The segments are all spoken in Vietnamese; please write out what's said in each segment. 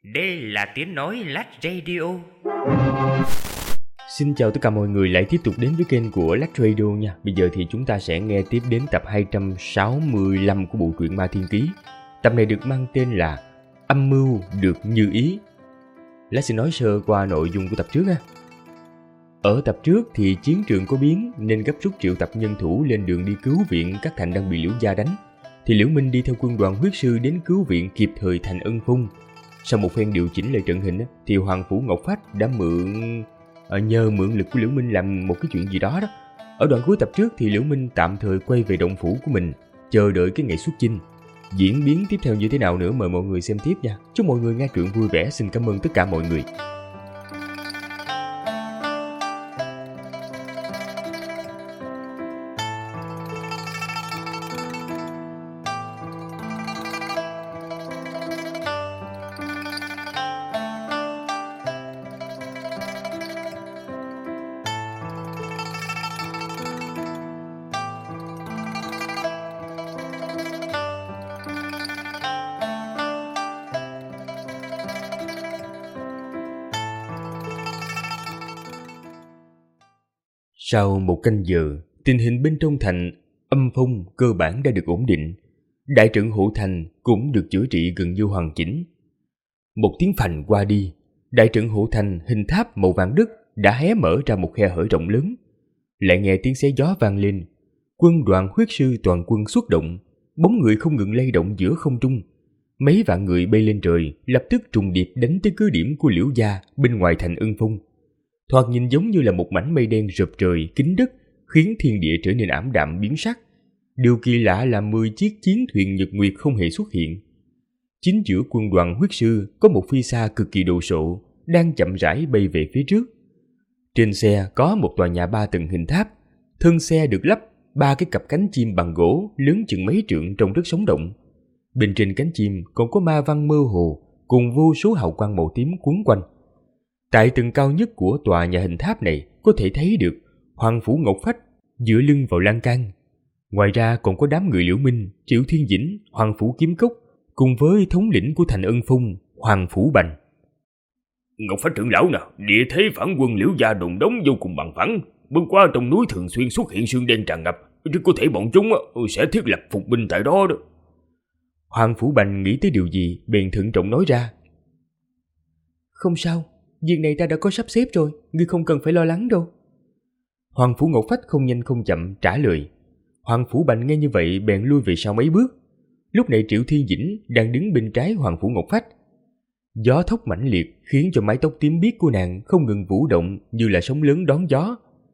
Đây là tiếng nói Lách Radio. Xin chào tất cả mọi người lại tiếp tục đến với kênh của Lách Radio nha. Bây giờ thì chúng ta sẽ nghe tiếp đến tập 265 của bộ truyện Ma Thiên Ký. Tập này được mang tên là Âm mưu được như ý. Lách xin nói sơ qua nội dung của tập trước ha. Ở tập trước thì chiến trường có biến nên gấp rút triệu tập nhân thủ lên đường đi cứu viện các thành đang bị Liễu gia đánh. Thì Liễu Minh đi theo quân đoàn huyết sư đến cứu viện kịp thời thành Ân Phung. Sau một phen điều chỉnh lại trận hình thì Hoàng Phủ Ngọc Phách đã nhờ mượn lực của Liễu Minh làm một cái chuyện gì đó. Ở đoạn cuối tập trước thì Liễu Minh tạm thời quay về động phủ của mình, chờ đợi cái ngày xuất chinh. Diễn biến tiếp theo như thế nào nữa mời mọi người xem tiếp nha. Chúc mọi người nghe truyện vui vẻ. Xin cảm ơn tất cả mọi người. Sau một canh giờ, tình hình bên trong thành Âm Phong cơ bản đã được ổn định. Đại trận hộ thành cũng được chữa trị gần như hoàn chỉnh. Một tiếng phành qua đi, đại trận hộ thành hình tháp màu vàng đất đã hé mở ra một khe hở rộng lớn. Lại nghe tiếng xé gió vang lên. Quân đoàn huyết sư toàn quân xuất động, bóng người không ngừng lay động giữa không trung. Mấy vạn người bay lên trời, lập tức trùng điệp đánh tới cứ điểm của Liễu gia bên ngoài thành Ân Phong. Thoạt nhìn giống như là một mảnh mây đen rợp trời kín đất, khiến thiên địa trở nên ảm đạm biến sắc. Điều kỳ lạ là 10 chiếc chiến thuyền nhật nguyệt không hề xuất hiện. Chính giữa quân đoàn huyết sư có một phi xa cực kỳ đồ sộ đang chậm rãi bay về phía trước. Trên xe có một tòa nhà 3 tầng hình tháp, thân xe được lắp 3 cái cặp cánh chim bằng gỗ lớn chừng mấy trượng trông rất sống động. Bên trên cánh chim còn có ma văn mơ hồ cùng vô số hào quang màu tím quấn quanh. Tại tầng cao nhất của tòa nhà hình tháp này có thể thấy được Hoàng Phủ Ngọc Phách dựa lưng vào lan can. Ngoài ra còn có đám người Liễu Minh, Triệu Thiên Dĩnh, Hoàng Phủ Kiếm Cốc cùng với thống lĩnh của thành Ân Phong, Hoàng Phủ Bành. Ngọc Phách trưởng lão nè, địa thế phản quân Liễu gia đồn đóng vô cùng bằng phẳng. Bên qua trong núi thường xuyên xuất hiện sương đen tràn ngập, rất có thể bọn chúng sẽ thiết lập phục binh tại đó. Hoàng Phủ Bành nghĩ tới điều gì bèn thận trọng nói ra. Không sao, việc này ta đã có sắp xếp rồi, ngươi không cần phải lo lắng đâu. Hoàng Phủ Ngọc Phách không nhanh không chậm trả lời. Hoàng Phủ Bành nghe như vậy bèn lui về sau mấy bước. Lúc này Triệu Thiên Dĩnh đang đứng bên trái Hoàng Phủ Ngọc Phách. Gió thốc mãnh liệt khiến cho mái tóc tím biếc của nàng không ngừng vũ động như là sóng lớn đón gió.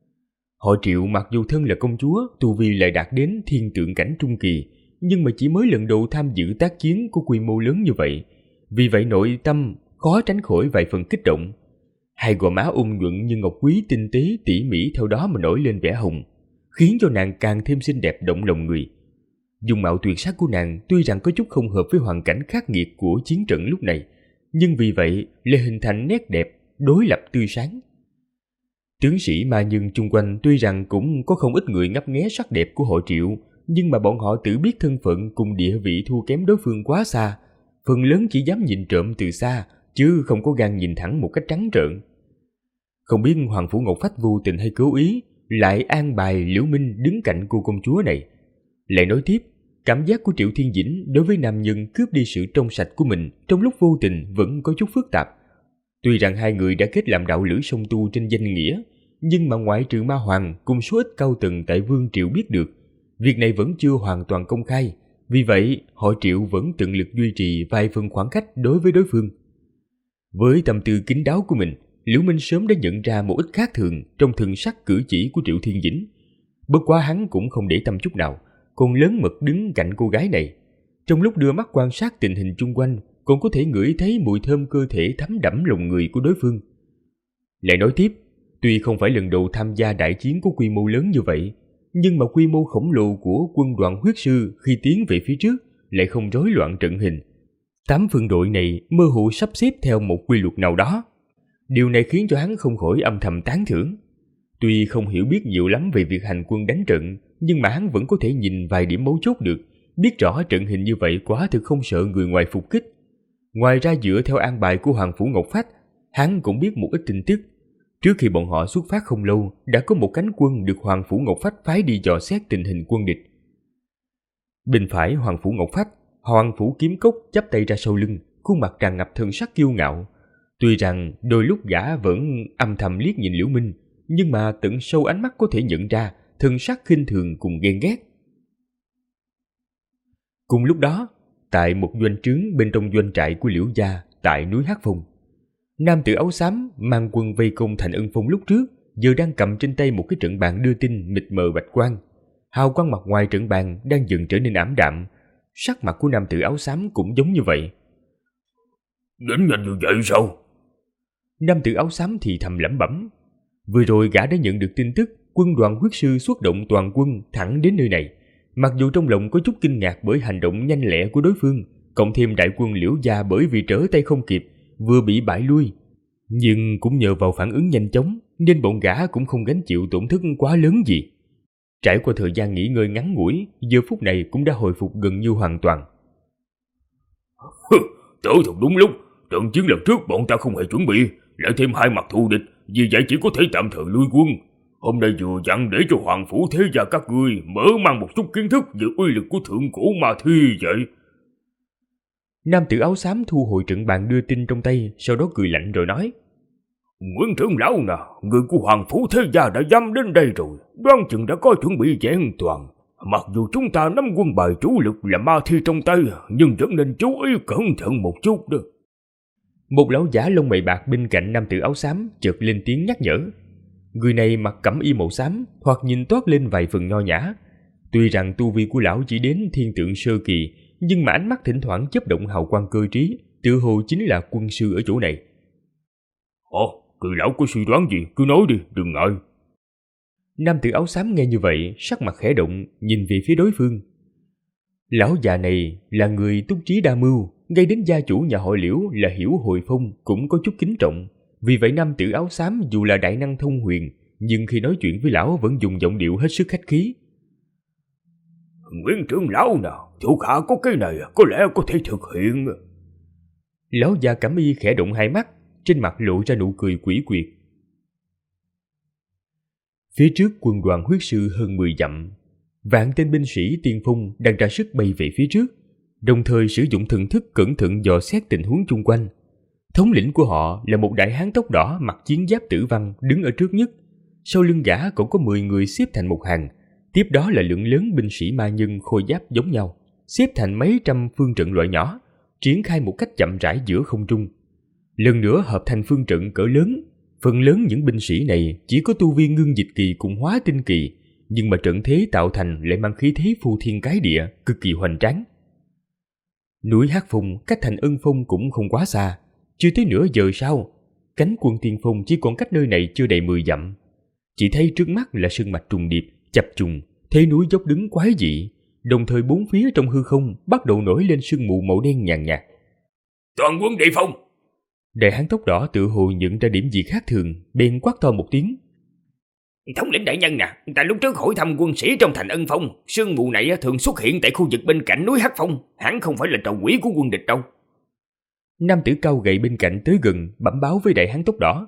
Họ Triệu mặc dù thân là công chúa, tu vi lại đạt đến thiên tượng cảnh trung kỳ, nhưng mà chỉ mới lần đầu tham dự tác chiến của quy mô lớn như vậy. Vì vậy nội tâm khó tránh khỏi vài phần kích động. Hai gò má ung nhuận như ngọc quý tinh tế tỉ mỉ theo đó mà nổi lên vẻ hồng, khiến cho nàng càng thêm xinh đẹp động lòng người. Dung mạo tuyệt sắc của nàng tuy rằng có chút không hợp với hoàn cảnh khắc nghiệt của chiến trận lúc này, nhưng vì vậy lại hình thành nét đẹp đối lập tươi sáng. Tướng sĩ ma nhân chung quanh tuy rằng cũng có không ít người ngấp nghé sắc đẹp của họ Triệu, nhưng mà bọn họ tự biết thân phận cùng địa vị thua kém đối phương quá xa, phần lớn chỉ dám nhìn trộm từ xa, chứ không có gan nhìn thẳng một cách trắng trợn. Không biết Hoàng Phủ Ngọc Phách vô tình hay cố ý lại an bài Liễu Minh đứng cạnh cô công chúa này. Lại nói tiếp, cảm giác của Triệu Thiên Dĩnh đối với nam nhân cướp đi sự trong sạch của mình trong lúc vô tình vẫn có chút phức tạp. Tuy rằng hai người đã kết làm đạo lữ song tu trên danh nghĩa, nhưng mà ngoại trừ Ma Hoàng cùng số ít cao tầng tại Vương Triệu biết được, việc này vẫn chưa hoàn toàn công khai. Vì vậy, họ Triệu vẫn tận lực duy trì vài phần khoảng cách đối với đối phương. Với tâm tư kín đáo của mình, Liễu Minh sớm đã nhận ra một ít khác thường trong thần sắc cử chỉ của Triệu Thiên Dĩnh. Bất quá hắn cũng không để tâm chút nào, còn lớn mật đứng cạnh cô gái này. Trong lúc đưa mắt quan sát tình hình chung quanh, còn có thể ngửi thấy mùi thơm cơ thể thấm đẫm lòng người của đối phương. Lại nói tiếp, tuy không phải lần đầu tham gia đại chiến có quy mô lớn như vậy, nhưng mà quy mô khổng lồ của quân đoàn huyết sư khi tiến về phía trước lại không rối loạn trận hình. 8 phân đội này mơ hồ sắp xếp theo một quy luật nào đó. Điều này khiến cho hắn không khỏi âm thầm tán thưởng. Tuy không hiểu biết nhiều lắm về việc hành quân đánh trận, nhưng mà hắn vẫn có thể nhìn vài điểm mấu chốt được, biết rõ trận hình như vậy quả thực không sợ người ngoài phục kích. Ngoài ra dựa theo an bài của Hoàng Phủ Ngọc Phách, hắn cũng biết một ít tin tức. Trước khi bọn họ xuất phát không lâu, đã có một cánh quân được Hoàng Phủ Ngọc Phách phái đi dò xét tình hình quân địch. Bên phải Hoàng Phủ Ngọc Phách, Hoàng Phủ Kiếm Cốc chắp tay ra sau lưng, khuôn mặt tràn ngập thần sắc kiêu ngạo. Tuy rằng đôi lúc gã vẫn âm thầm liếc nhìn Liễu Minh, nhưng mà tận sâu ánh mắt có thể nhận ra thần sắc khinh thường cùng ghen ghét. Cùng lúc đó, tại một doanh trướng bên trong doanh trại của Liễu gia tại núi Hắc Phong, nam tử áo xám mang quân vây công Thành Ân Phong lúc trước giờ đang cầm trên tay một cái trận bàn đưa tin mịt mờ bạch quang. Hào quang mặt ngoài trận bàn đang dần trở nên ảm đạm, sắc mặt của nam tử áo xám cũng giống như vậy. Đến nhanh như vậy sao? Nam tử áo xám thì thầm lẩm bẩm. Vừa rồi gã đã nhận được tin tức quân đoàn huyết sư xuất động toàn quân thẳng đến nơi này. Mặc dù trong lòng có chút kinh ngạc bởi hành động nhanh lẹ của đối phương, cộng thêm đại quân Liễu gia bởi vì trở tay không kịp vừa bị bại lui, nhưng cũng nhờ vào phản ứng nhanh chóng nên bọn gã cũng không gánh chịu tổn thất quá lớn gì. Trải qua thời gian nghỉ ngơi ngắn ngủi, giờ phút này cũng đã hồi phục gần như hoàn toàn. Tới thật đúng lúc, trận chiến lần trước bọn ta không hề chuẩn bị, lại thêm hai mặt thù địch, vì vậy chỉ có thể tạm thời lui quân. Hôm nay vừa dặn để cho Hoàng Phủ thế gia các ngươi mở mang một chút kiến thức về uy lực của thượng cổ ma thi vậy. Nam tử áo xám thu hồi trận bàn đưa tin trong tay, sau đó cười lạnh rồi nói: Nguyễn trưởng lão nè, người của Hoàng Phủ thế gia đã dám đến đây rồi, đoán chừng đã có chuẩn bị vẹn toàn. Mặc dù chúng ta nắm quân bài chủ lực là ma thi trong tay, nhưng vẫn nên chú ý cẩn thận một chút đó. Một lão giả lông mày bạc bên cạnh nam tử áo xám chợt lên tiếng nhắc nhở. Người này mặc cẩm y màu xám, thoạt nhìn toát lên vài phần nho nhã. Tuy rằng tu vi của lão chỉ đến thiên tượng sơ kỳ, nhưng mà ánh mắt thỉnh thoảng chớp động hào quang cơ trí, tự hồ chính là quân sư ở chỗ này. Người lão có suy đoán gì, cứ nói đi, đừng ngại. Nam tử áo xám nghe như vậy, sắc mặt khẽ động, nhìn về phía đối phương. Lão già này là người túc trí đa mưu, ngay đến gia chủ nhà họ Liễu là Hiểu Hồi Phong cũng có chút kính trọng. Vì vậy nam tử áo xám dù là đại năng thông huyền, nhưng khi nói chuyện với lão vẫn dùng giọng điệu hết sức khách khí. Nguyễn trưởng lão nào, thuộc hạ có cái này có lẽ có thể thực hiện. Lão già cẩm y khẽ động hai mắt, trên mặt lộ ra nụ cười quỷ quyệt. Phía trước quân đoàn huyết sư hơn 10 dặm, vạn tên binh sĩ tiên phong đang ra sức bay về phía trước, đồng thời sử dụng thần thức cẩn thận dò xét tình huống chung quanh. Thống lĩnh của họ là một đại hán tóc đỏ mặc chiến giáp tử văn đứng ở trước nhất, sau lưng gã còn có 10 người xếp thành một hàng, tiếp đó là lượng lớn binh sĩ ma nhân khôi giáp giống nhau, xếp thành mấy trăm phương trận loại nhỏ, triển khai một cách chậm rãi giữa không trung. Lần nữa hợp thành phương trận cỡ lớn. Phần lớn những binh sĩ này chỉ có tu vi ngưng dịch kỳ cùng hóa tinh kỳ, nhưng mà trận thế tạo thành lại mang khí thế phù thiên cái địa, cực kỳ hoành tráng. Núi Hắc Phong cách Thành Ân Phong cũng không quá xa. Chưa tới nửa giờ sau, cánh quân tiên phong chỉ còn cách nơi này chưa đầy 10 dặm. Chỉ thấy trước mắt là sơn mạch trùng điệp, chập trùng, thế núi dốc đứng quái dị, đồng thời bốn phía trong hư không bắt đầu nổi lên sương mù màu đen nhàn nhạt. Toàn quân đề phòng! Đại hán tóc đỏ tự hồ nhận ra điểm gì khác thường, bèn quát to một tiếng. Thống lĩnh đại nhân nè, ta lúc trước hỏi thăm quân sĩ trong Thành Ân Phong, sương mù này thường xuất hiện tại khu vực bên cạnh núi Hắc Phong, hẳn không phải là trò quỷ của quân địch đâu. Nam tử cao gầy bên cạnh tới gần, bẩm báo với đại hán tóc đỏ.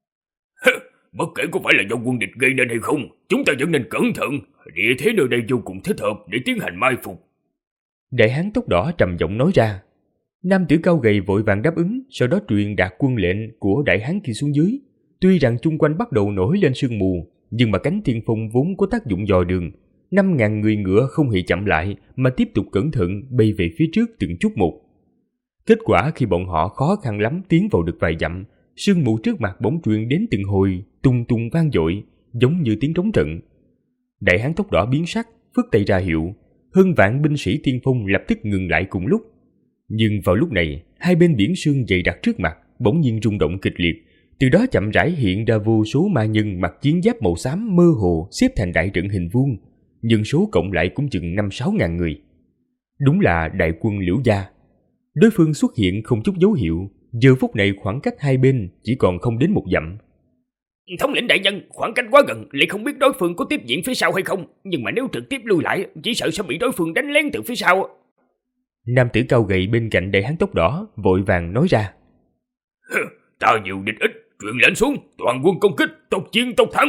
Bất kể có phải là do quân địch gây nên hay không, chúng ta vẫn nên cẩn thận, địa thế nơi đây vô cùng thích hợp để tiến hành mai phục. Đại hán tóc đỏ trầm giọng nói ra. Nam tử cao gầy vội vàng đáp ứng, sau đó truyền đạt quân lệnh của đại hán kia xuống dưới. Tuy rằng chung quanh bắt đầu nổi lên sương mù, nhưng mà cánh tiên phong vốn có tác dụng dò đường. 5.000 người ngựa không hề chậm lại mà tiếp tục cẩn thận bay về phía trước từng chút một. Kết quả khi bọn họ khó khăn lắm tiến vào được vài dặm, sương mù trước mặt bỗng truyền đến từng hồi tung tung vang dội, giống như tiếng trống trận. Đại hán tóc đỏ biến sắc, phất tay ra hiệu, hơn vạn binh sĩ tiên phong lập tức ngừng lại cùng lúc. Nhưng vào lúc này, hai bên biển sương dày đặc trước mặt bỗng nhiên rung động kịch liệt, từ đó chậm rãi hiện ra vô số ma nhân mặc chiến giáp màu xám mơ hồ xếp thành đại trận hình vuông, nhân số cộng lại cũng chừng 5-6 ngàn người. Đúng là đại quân Liễu gia. Đối phương xuất hiện không chút dấu hiệu, giờ phút này khoảng cách hai bên chỉ còn không đến 1 dặm. Thống lĩnh đại nhân, khoảng cách quá gần, lại không biết đối phương có tiếp diễn phía sau hay không, nhưng mà nếu trực tiếp lui lại, chỉ sợ sẽ bị đối phương đánh lén từ phía sau. Nam tử cao gầy bên cạnh đại hán tóc đỏ vội vàng nói ra. Ta nhiều địch ít, truyền lệnh xuống, toàn quân công kích, tốc chiến tốc thắng.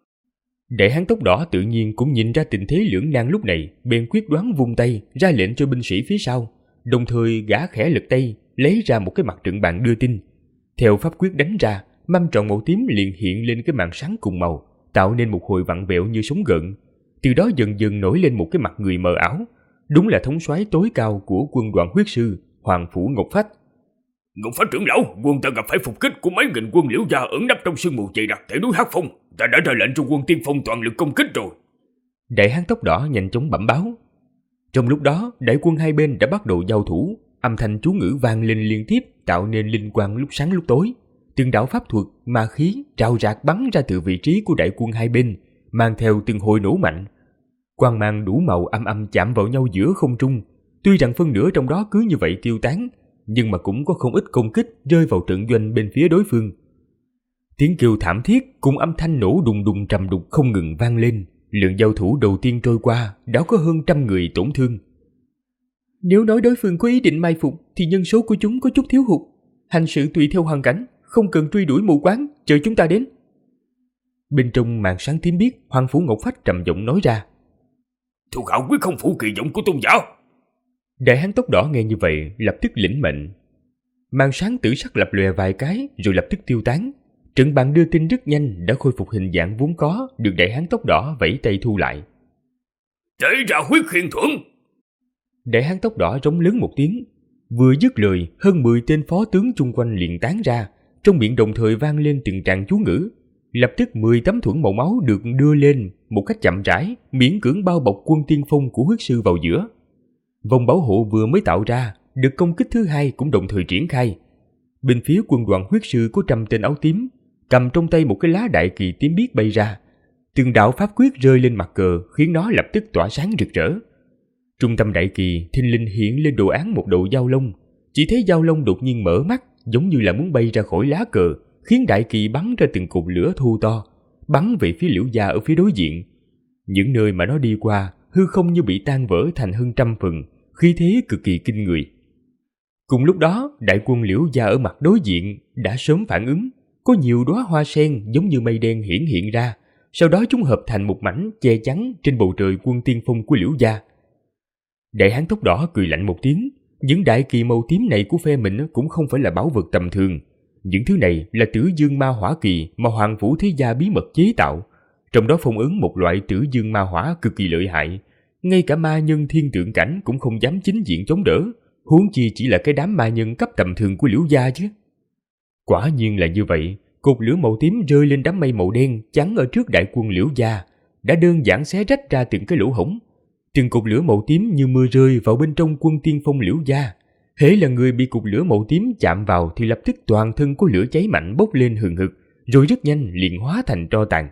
Đại hán tóc đỏ tự nhiên cũng nhìn ra tình thế lưỡng nan lúc này, bèn quyết đoán vung tay ra lệnh cho binh sĩ phía sau, đồng thời gã khẽ lật tay lấy ra một cái mặt trận bàn đưa tin. Theo pháp quyết đánh ra, mâm tròn màu tím liền hiện lên cái màn sáng cùng màu, tạo nên một hồi vặn vẹo như sóng gợn. Từ đó dần dần nổi lên một cái mặt người mờ ảo, đúng là thống soái tối cao của quân đoàn huyết sư Hoàng Phủ Ngọc Phách. Ngọc Phách trưởng lão, quân ta gặp phải phục kích của mấy nghìn quân Liễu gia ẩn nấp trong sương mù dày đặc tại núi Hắc Phong. Ta đã ra lệnh cho quân Tiên Phong toàn lực công kích rồi. Đại hán tóc đỏ nhanh chóng bẩm báo. Trong lúc đó, đại quân hai bên đã bắt đầu giao thủ, âm thanh chú ngữ vang lên liên tiếp, tạo nên linh quang lúc sáng lúc tối. Từng đạo pháp thuật, ma khí rào rạc bắn ra từ vị trí của đại quân hai bên, mang theo từng hồi nổ mạnh. Quang mang đủ màu âm âm chạm vào nhau giữa không trung. Tuy rằng phân nửa trong đó cứ như vậy tiêu tán, nhưng mà cũng có không ít công kích rơi vào trận doanh bên phía đối phương. Tiếng kêu thảm thiết cùng âm thanh nổ đùng đùng trầm đục không ngừng vang lên. Lượng giao thủ đầu tiên trôi qua đã có hơn 100 người tổn thương. Nếu nói đối phương có ý định mai phục thì nhân số của chúng có chút thiếu hụt. Hành sự tùy theo hoàn cảnh, không cần truy đuổi mù quáng, chờ chúng ta đến. Bên trong màn sáng tím biếc, Hoàng Phủ Ngọc Phách trầm giọng nói ra. Thuộc hạ quyết không phụ kỳ vọng của tôn giả. Đại hán tóc đỏ nghe như vậy lập tức lĩnh mệnh. Màn sáng tử sắc lập lòe vài cái rồi lập tức tiêu tán. Trận bàn đưa tin rất nhanh đã khôi phục hình dạng vốn có, được đại hán tóc đỏ vẫy tay thu lại. Để ra huyết khiên thuẫn. Đại hán tóc đỏ rống lớn một tiếng. Vừa dứt lời, hơn 10 tên phó tướng chung quanh liền tán ra, trong miệng đồng thời vang lên từng tràng chú ngữ. Lập tức 10 tấm thuẫn màu máu được đưa lên một cách chậm rãi, miễn cưỡng bao bọc quân tiên phong của huyết sư vào giữa. Vòng bảo hộ vừa mới tạo ra, đợt công kích thứ hai cũng đồng thời triển khai. Bên phía quân đoàn huyết sư có 100 tên áo tím, cầm trong tay một cái lá đại kỳ tím biếc bay ra. Từng đạo pháp quyết rơi lên mặt cờ khiến nó lập tức tỏa sáng rực rỡ. Trung tâm đại kỳ thình lình hiện lên đồ án một đầu dao long. Chỉ thấy dao long đột nhiên mở mắt, giống như là muốn bay ra khỏi lá cờ, khiến đại kỳ bắn ra từng cột lửa thô to, bắn về phía Liễu gia ở phía đối diện. Những nơi mà nó đi qua, hư không như bị tan vỡ thành hơn 100 phần, khí thế cực kỳ kinh người. Cùng lúc đó, đại quân Liễu gia ở mặt đối diện đã sớm phản ứng, có nhiều đóa hoa sen giống như mây đen hiển hiện ra, sau đó chúng hợp thành một mảnh che chắn trên bầu trời quân tiên phong của Liễu gia. Đại hán tóc đỏ cười lạnh một tiếng, những đại kỳ màu tím này của phe mình cũng không phải là bảo vật tầm thường. Những thứ này là Tử Dương Ma Hỏa kỳ mà Hoàng Phủ Thế gia bí mật chế tạo, trong đó phong ấn một loại Tử Dương Ma Hỏa cực kỳ lợi hại, ngay cả ma nhân thiên tượng cảnh cũng không dám chính diện chống đỡ, huống chi chỉ là cái đám ma nhân cấp tầm thường của Liễu gia chứ. Quả nhiên là như vậy, cột lửa màu tím rơi lên đám mây màu đen chắn ở trước đại quân Liễu gia, đã đơn giản xé rách ra từng cái lỗ hổng. Từng cột lửa màu tím như mưa rơi vào bên trong quân tiên phong Liễu gia. Hễ là người bị cột lửa màu tím chạm vào thì lập tức toàn thân có lửa cháy mạnh bốc lên hừng hực, rồi rất nhanh liền hóa thành tro tàn.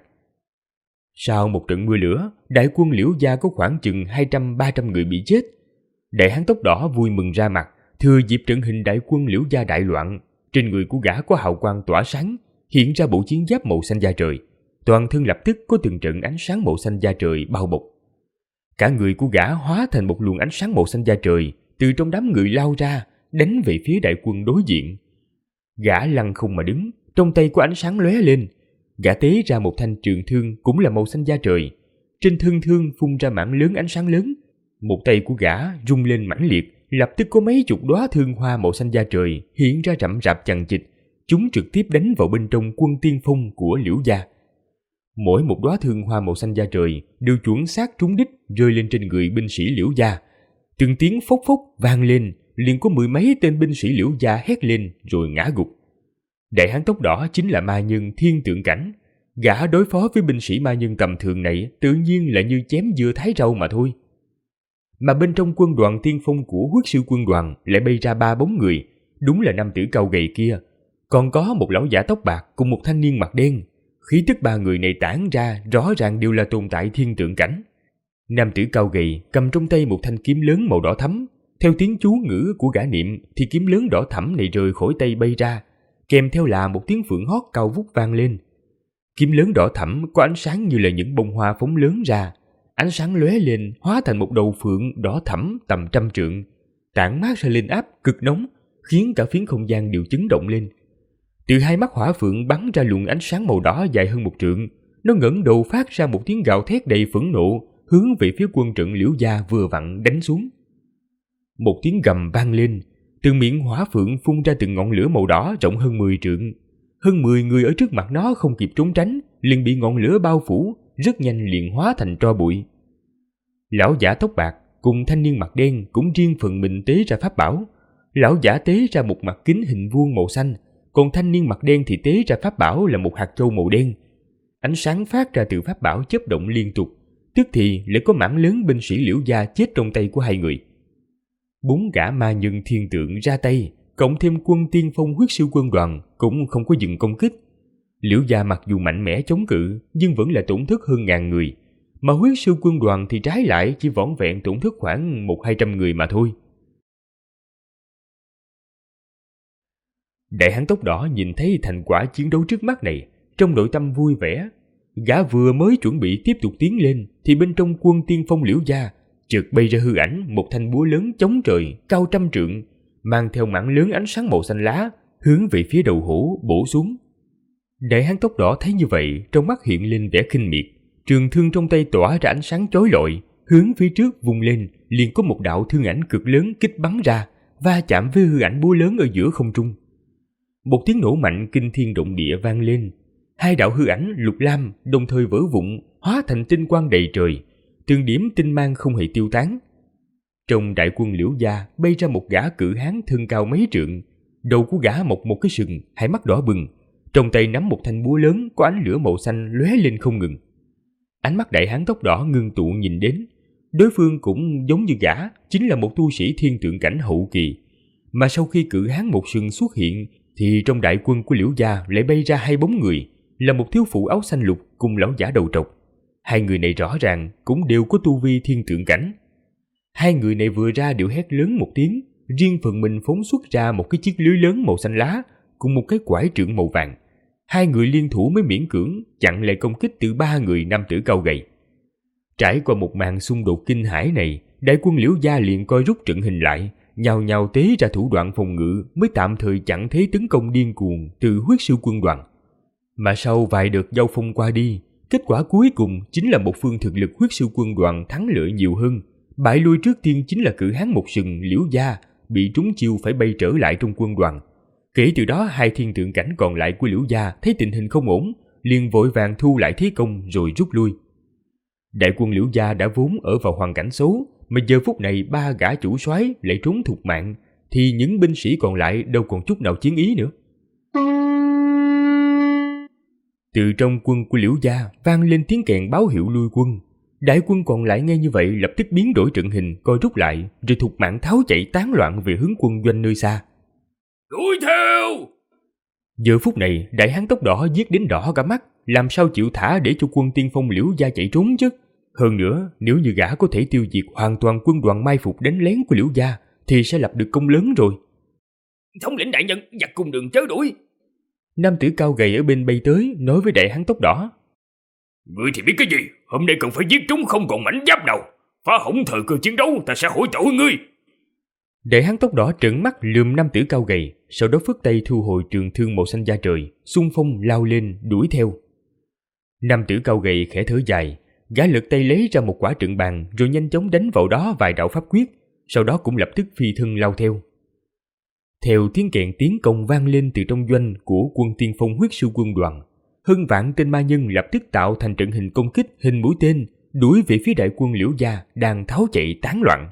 Sau một trận mưa lửa, đại quân Liễu gia có khoảng chừng 200-300 người bị chết. Đại hán tóc đỏ vui mừng ra mặt, thừa dịp trận hình đại quân Liễu gia đại loạn, trên người của gã có hào quang tỏa sáng, hiện ra bộ chiến giáp màu xanh da trời, toàn thân lập tức có từng trận ánh sáng màu xanh da trời bao bọc. Cả người của gã hóa thành một luồng ánh sáng màu xanh da trời, từ trong đám người lao ra, đánh về phía đại quân đối diện. Gã lăn không mà đứng, trong tay có ánh sáng lóe lên. Gã tế ra một thanh trường thương cũng là màu xanh da trời. Trên thân thương phun ra mảng lớn ánh sáng lớn. Một tay của gã rung lên mãnh liệt, lập tức có mấy chục đóa thương hoa màu xanh da trời hiện ra rậm rạp chằng chịt. Chúng trực tiếp đánh vào bên trong quân tiên phong của Liễu gia. Mỗi một đóa thương hoa màu xanh da trời đều chuẩn xác trúng đích rơi lên trên người binh sĩ Liễu gia. Từng tiếng phốc phốc vang lên, liền có 10 mấy tên binh sĩ Liễu gia hét lên rồi ngã gục. Đại hán tóc đỏ chính là ma nhân thiên tượng cảnh. Gã đối phó với binh sĩ ma nhân tầm thường này tự nhiên là như chém dưa thái rau mà thôi. Mà bên trong quân đoàn tiên phong của huyết sư quân đoàn lại bay ra 3 bóng người, đúng là nam tử cao gầy kia. Còn có một lão giả tóc bạc cùng một thanh niên mặt đen. Khí tức 3 người này tản ra rõ ràng đều là tồn tại thiên tượng cảnh. Nam tử cao gầy cầm trong tay một thanh kiếm lớn màu đỏ thẫm. Theo tiếng chú ngữ của gã niệm thì kiếm lớn đỏ thẫm này rời khỏi tay bay ra, kèm theo là một tiếng phượng hót cao vút vang lên. Kiếm lớn đỏ thẫm có ánh sáng như là những bông hoa phóng lớn ra, ánh sáng lóe lên hóa thành một đầu phượng đỏ thẫm tầm 100 trượng. tản mát ra lên áp cực nóng, khiến cả phiến không gian đều chấn động lên. Từ hai mắt hỏa phượng bắn ra luồng ánh sáng màu đỏ dài hơn 1 trượng, nó ngẩng đầu phát ra một tiếng gào thét đầy phẫn nộ, hướng về phía quân trận Liễu gia vừa vặn đánh xuống. Một tiếng gầm vang lên, từ miệng hỏa phượng phun ra từng ngọn lửa màu đỏ rộng hơn 10 trượng. Hơn 10 người ở trước mặt nó không kịp trốn tránh, liền bị ngọn lửa bao phủ, rất nhanh liền hóa thành tro bụi. Lão giả tóc bạc cùng thanh niên mặt đen cũng riêng phần mình tế ra pháp bảo. Lão giả tế ra một mặt kính hình vuông màu xanh, còn thanh niên mặt đen thì tế ra pháp bảo là một hạt châu màu đen. Ánh sáng phát ra từ pháp bảo chớp động liên tục, tức thì lại có mảng lớn binh sĩ Liễu gia chết trong tay của hai người. 4 gã ma nhân thiên tượng ra tay, cộng thêm quân tiên phong huyết siêu quân đoàn cũng không có dừng công kích. Liễu gia mặc dù mạnh mẽ chống cự nhưng vẫn là tổn thất hơn 1000 người, mà huyết siêu quân đoàn thì trái lại chỉ vỏn vẹn tổn thất khoảng 100-200 người mà thôi. Đại hán tóc đỏ nhìn thấy thành quả chiến đấu trước mắt này, trong nội tâm vui vẻ. Gã vừa mới chuẩn bị tiếp tục tiến lên thì bên trong quân tiên phong Liễu gia chợt bay ra hư ảnh một thanh búa lớn chống trời cao 100 trượng, mang theo mảng lớn ánh sáng màu xanh lá, hướng về phía đầu hổ bổ xuống. Đại hán tóc đỏ thấy như vậy, trong mắt hiện lên vẻ khinh miệt, trường thương trong tay tỏa ra ánh sáng chói lọi, hướng phía trước vung lên, liền có một đạo thương ảnh cực lớn kích bắn ra, va chạm với hư ảnh búa lớn ở giữa không trung. Một tiếng nổ mạnh kinh thiên động địa vang lên, hai đạo hư ảnh lục lam đồng thời vỡ vụn, hóa thành tinh quang đầy trời, từng điểm tinh mang không hề tiêu tán. Trong đại quân Liễu gia bay ra một gã cự hán thân cao mấy trượng, đầu của gã mọc một cái sừng, hai mắt đỏ bừng, trong tay nắm một thanh búa lớn có ánh lửa màu xanh lóe lên không ngừng. Ánh mắt đại hán tóc đỏ ngưng tụ nhìn đến, đối phương cũng giống như gã, chính là một tu sĩ thiên tượng cảnh hậu kỳ. Mà sau khi cự hán một sừng xuất hiện, thì trong đại quân của Liễu gia lại bay ra 2 bóng người, là một thiếu phụ áo xanh lục cùng lão giả đầu trọc. Hai người này rõ ràng cũng đều có tu vi thiên tượng cảnh. Hai người này vừa ra đều hét lớn một tiếng, riêng phần mình phóng xuất ra một cái chiếc lưới lớn màu xanh lá cùng một cái quải trượng màu vàng. Hai người liên thủ mới miễn cưỡng chặn lại công kích từ 3 người nam tử cao gầy. Trải qua một màn xung đột kinh hãi này, đại quân Liễu gia liền coi rút trận hình lại, nhào nhào tế ra thủ đoạn phòng ngự, mới tạm thời chặn thế tấn công điên cuồng từ huyết siêu quân đoàn. Mà sau vài đợt giao phong qua đi, kết quả cuối cùng chính là một phương thực lực huyết siêu quân đoàn thắng lợi nhiều hơn. Bại lui trước tiên chính là cự hán một sừng Liễu gia, bị trúng chiêu phải bay trở lại trong quân đoàn. Kể từ đó, hai thiên tượng cảnh còn lại của Liễu gia thấy tình hình không ổn, liền vội vàng thu lại thế công rồi rút lui. Đại quân Liễu gia đã vốn ở vào hoàn cảnh xấu, mà giờ phút này 3 gã chủ soái lại trốn thục mạng, thì những binh sĩ còn lại đâu còn chút nào chiến ý nữa. Từ trong quân của Liễu gia vang lên tiếng kèn báo hiệu lui quân. Đại quân còn lại nghe như vậy lập tức biến đổi trận hình, coi rút lại, rồi thục mạng tháo chạy tán loạn về hướng quân doanh nơi xa. Đuổi theo! Giờ phút này, đại hán tóc đỏ giết đến đỏ cả mắt, làm sao chịu thả để cho quân tiên phong Liễu gia chạy trốn chứ? Hơn nữa, nếu như gã có thể tiêu diệt hoàn toàn quân đoàn mai phục đánh lén của Liễu gia, thì sẽ lập được công lớn rồi. Thống lĩnh đại nhân, giặc cùng đường chớ đuổi. Nam tử cao gầy ở bên bay tới, nói với đại hán tóc đỏ. Ngươi thì biết cái gì? Hôm nay cần phải giết chúng không còn mảnh giáp nào. Phá hỏng thời cơ chiến đấu, ta sẽ hối tội ngươi. Đại hán tóc đỏ trợn mắt lườm nam tử cao gầy, sau đó phất tay thu hồi trường thương màu xanh da trời, xung phong lao lên đuổi theo. Nam tử cao gầy khẽ thở dài, gã lật tay lấy ra một quả trận bàn rồi nhanh chóng đánh vào đó vài đạo pháp quyết, sau đó cũng lập tức phi thân lao theo. Theo tiếng kèn tiến công vang lên từ trong doanh của quân tiên phong huyết siêu quân đoàn, hơn vạn tên ma nhân lập tức tạo thành trận hình công kích hình mũi tên, đuổi về phía đại quân Liễu gia đang tháo chạy tán loạn.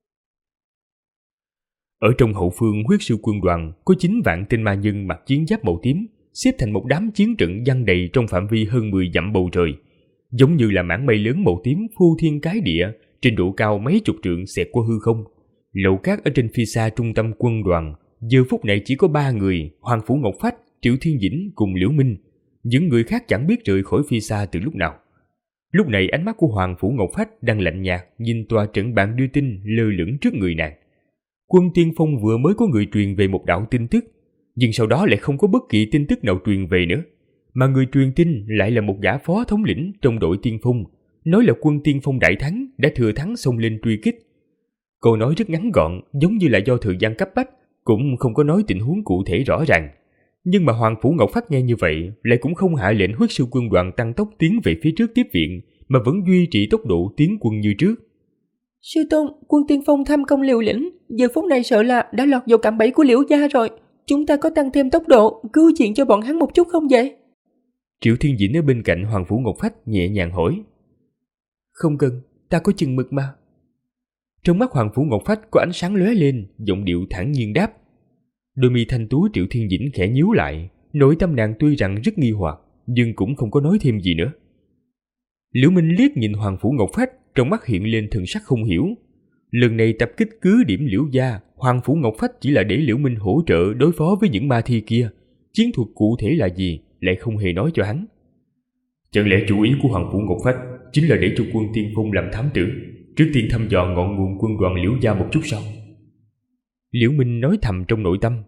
Ở trong hậu phương huyết siêu quân đoàn có 9 vạn tên ma nhân mặc chiến giáp màu tím, xếp thành một đám chiến trận giăng đầy trong phạm vi hơn 10 dặm bầu trời, giống như là mảng mây lớn màu tím phô thiên cái địa, trên độ cao mấy chục trượng xẹt qua hư không. Lầu cát ở trên phía xa trung tâm quân đoàn, giờ phút này chỉ có 3 người, Hoàng Phủ Ngọc Phách, Triệu Thiên Dĩnh cùng Liễu Minh. Những người khác chẳng biết rời khỏi phía xa từ lúc nào. Lúc này ánh mắt của Hoàng Phủ Ngọc Phách đang lạnh nhạt nhìn tòa trận bàn đưa tin lơ lửng trước người nàng. Quân tiên phong vừa mới có người truyền về một đạo tin tức, nhưng sau đó lại không có bất kỳ tin tức nào truyền về nữa, mà người truyền tin lại là một gã phó thống lĩnh trong đội tiên phong, nói là quân tiên phong đại thắng đã thừa thắng xông lên truy kích. Câu nói rất ngắn gọn, giống như là do thời gian cấp bách, cũng không có nói tình huống cụ thể rõ ràng. Nhưng mà Hoàng Phủ Ngọc Phách nghe như vậy, lại cũng không hạ lệnh Huyết Sư quân đoàn tăng tốc tiến về phía trước tiếp viện, mà vẫn duy trì tốc độ tiến quân như trước. Sư tôn, quân tiên phong tham công liều lĩnh, giờ phút này sợ là đã lọt vào cạm bẫy của Liễu gia rồi. Chúng ta có tăng thêm tốc độ, cứu viện cho bọn hắn một chút không vậy? Triệu Thiên Dĩnh ở bên cạnh Hoàng Phủ Ngọc Phách nhẹ nhàng hỏi. Không cần, ta có chừng mực mà. Trong mắt Hoàng Phủ Ngọc Phách có ánh sáng lóe lên, giọng điệu thản nhiên đáp. Đôi mi thanh tú Triệu Thiên Dĩnh khẽ nhíu lại, nội tâm nàng tuy rằng rất nghi hoặc, nhưng cũng không có nói thêm gì nữa. Liễu Minh liếc nhìn Hoàng Phủ Ngọc Phách, trong mắt hiện lên thần sắc không hiểu. Lần này tập kích cứ điểm Liễu gia, Hoàng Phủ Ngọc Phách chỉ là để Liễu Minh hỗ trợ đối phó với những ma thi kia. Chiến thuật cụ thể là gì, lại không hề nói cho hắn. Chẳng lẽ chủ ý của Hoàng Phủ Ngọc Phách chính là để cho quân tiên phong làm thám tử, trước tiên thăm dò ngọn nguồn quân đoàn Liễu gia một chút sao? Liễu Minh nói thầm trong nội tâm.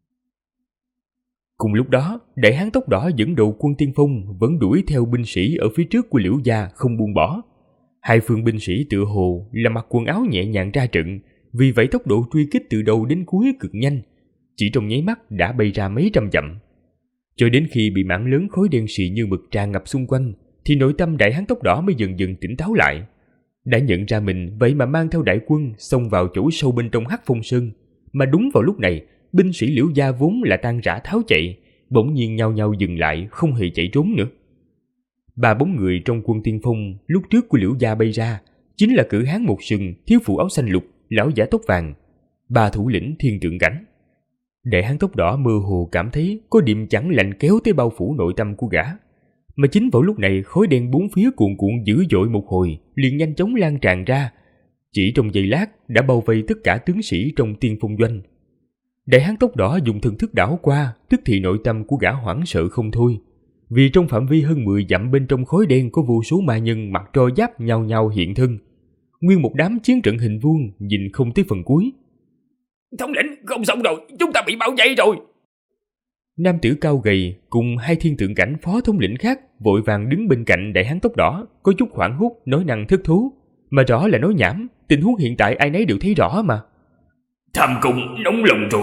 Cùng lúc đó, Đại Hán tóc đỏ dẫn đầu quân tiên phong vẫn đuổi theo binh sĩ ở phía trước của Liễu gia không buông bỏ. Hai phương binh sĩ tựa hồ là mặc quần áo nhẹ nhàng ra trận, vì vậy tốc độ truy kích từ đầu đến cuối cực nhanh, chỉ trong nháy mắt đã bay ra mấy trăm dặm. Cho đến khi bị mảng lớn khói đen xì như mực tràn ngập xung quanh, thì nội tâm Đại Hán tóc đỏ mới dần dần tỉnh táo lại. Đã nhận ra mình vậy mà mang theo đại quân xông vào chỗ sâu bên trong Hắc Phong Sơn, mà đúng vào lúc này, binh sĩ Liễu gia vốn là tan rã tháo chạy, bỗng nhiên nhao nhao dừng lại, không hề chạy trốn nữa. Ba bóng người trong quân tiên phong lúc trước của Liễu gia bay ra chính là Cử Hán một sừng, thiếu phụ áo xanh lục, lão giả tóc vàng, ba thủ lĩnh Thiên Tượng Cảnh. Đại Hán tóc đỏ mơ hồ cảm thấy có điềm chẳng lạnh kéo tới bao phủ nội tâm của gã. Mà chính vào lúc này, khói đen bốn phía cuồn cuộn dữ dội một hồi, liền nhanh chóng lan tràn ra. Chỉ trong giây lát đã bao vây tất cả tướng sĩ trong Tiên Phong doanh. Đại Hán tóc đỏ dùng thần thức đảo qua, tức thì nội tâm của gã hoảng sợ không thôi. Vì trong phạm vi hơn 10 dặm bên trong khói đen có vô số ma nhân mặc tro giáp nhao nhao hiện thân. Nguyên một đám chiến trận hình vuông nhìn không tới phần cuối. Thống lĩnh, không xong rồi, chúng ta bị bao vây rồi. Nam tử cao gầy cùng hai Thiên Tượng Cảnh phó thống lĩnh khác vội vàng đứng bên cạnh Đại Hán tóc đỏ, có chút hoảng hốt nói năng thất thú, mà rõ là nói nhảm, tình huống hiện tại ai nấy đều thấy rõ mà. Tham công nóng lòng rồi.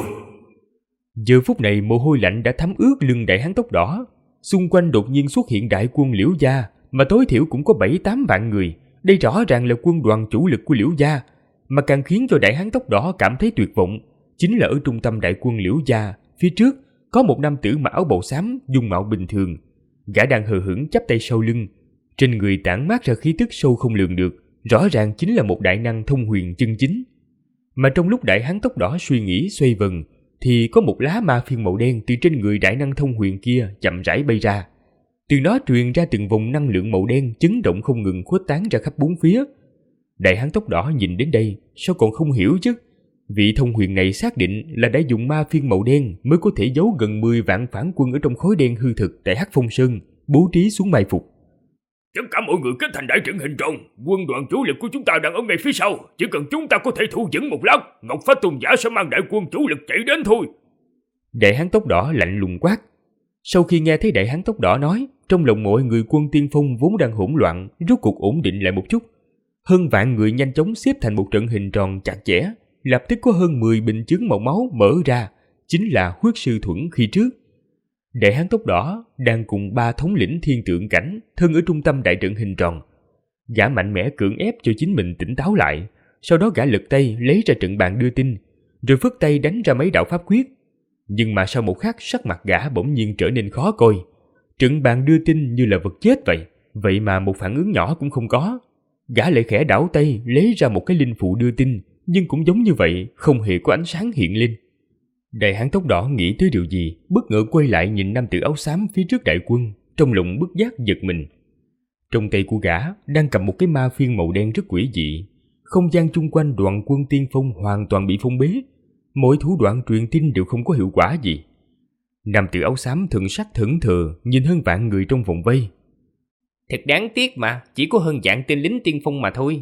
Giờ phút này mồ hôi lạnh đã thấm ướt lưng Đại Hán tóc đỏ. Xung quanh đột nhiên xuất hiện đại quân Liễu gia, mà tối thiểu cũng có 7-8 vạn người. Đây rõ ràng là quân đoàn chủ lực của Liễu gia. Mà càng khiến cho Đại Hán tóc đỏ cảm thấy tuyệt vọng chính là ở trung tâm đại quân Liễu gia, phía trước có một nam tử mặc áo bào xám, dung mạo bình thường. Gã đang hờ hững chắp tay sau lưng, trên người tản mát ra khí tức sâu không lường được, rõ ràng chính là một đại năng thông huyền chân chính. Mà trong lúc Đại Hán tóc đỏ suy nghĩ xoay vần, thì có một lá ma phiên màu đen từ trên người đại năng thông huyền kia chậm rãi bay ra. Từ nó truyền ra từng vòng năng lượng màu đen chấn động không ngừng khuếch tán ra khắp bốn phía. Đại Hán tóc đỏ nhìn đến đây, sao còn không hiểu chứ? Vị thông huyền này xác định là đã dùng ma phiên màu đen mới có thể giấu gần 10 vạn phản quân ở trong khói đen hư thực tại Hắc Phong Sơn, bố trí xuống mai phục. Tất cả mọi người kết thành đại trận hình tròn, quân đoàn chủ lực của chúng ta đang ở ngay phía sau, chỉ cần chúng ta có thể thu vững một lát, Ngọc Phách Tôn giả sẽ mang đại quân chủ lực chạy đến thôi. Đại Hán tóc đỏ lạnh lùng quát. Sau khi nghe thấy Đại Hán tóc đỏ nói, trong lòng mọi người quân tiên phong vốn đang hỗn loạn, rốt cuộc ổn định lại một chút. Hơn vạn người nhanh chóng xếp thành một trận hình tròn chặt chẽ, lập tức có hơn 10 bình chướng màu máu mở ra, chính là Huyết Sư Thuẫn khi trước. Đại Hán tóc đỏ đang cùng ba thống lĩnh Thiên Tượng Cảnh thân ở trung tâm đại trận hình tròn. Gã mạnh mẽ cưỡng ép cho chính mình tỉnh táo lại, sau đó gã lật tay lấy ra trận bàn đưa tin, rồi phất tay đánh ra mấy đạo pháp quyết. Nhưng mà sau một khắc, sắc mặt gã bỗng nhiên trở nên khó coi. Trận bàn đưa tin như là vật chết vậy mà một phản ứng nhỏ cũng không có. Gã lại khẽ đảo tay lấy ra một cái linh phụ đưa tin, nhưng cũng giống như vậy, không hề có ánh sáng hiện lên. Đại Hán tóc đỏ nghĩ tới điều gì, bất ngờ quay lại nhìn nam tử áo xám phía trước đại quân, trong lòng bất giác giật mình. Trong tay của gã đang cầm một cái ma phiên màu đen rất quỷ dị. Không gian chung quanh đoàn quân tiên phong hoàn toàn bị phong bế, mỗi thủ đoạn truyền tin đều không có hiệu quả gì. Nam tử áo xám thần sắc thẫn thờ nhìn hơn vạn người trong vòng vây. Thật đáng tiếc mà, chỉ có hơn vạn tên lính tiên phong mà thôi.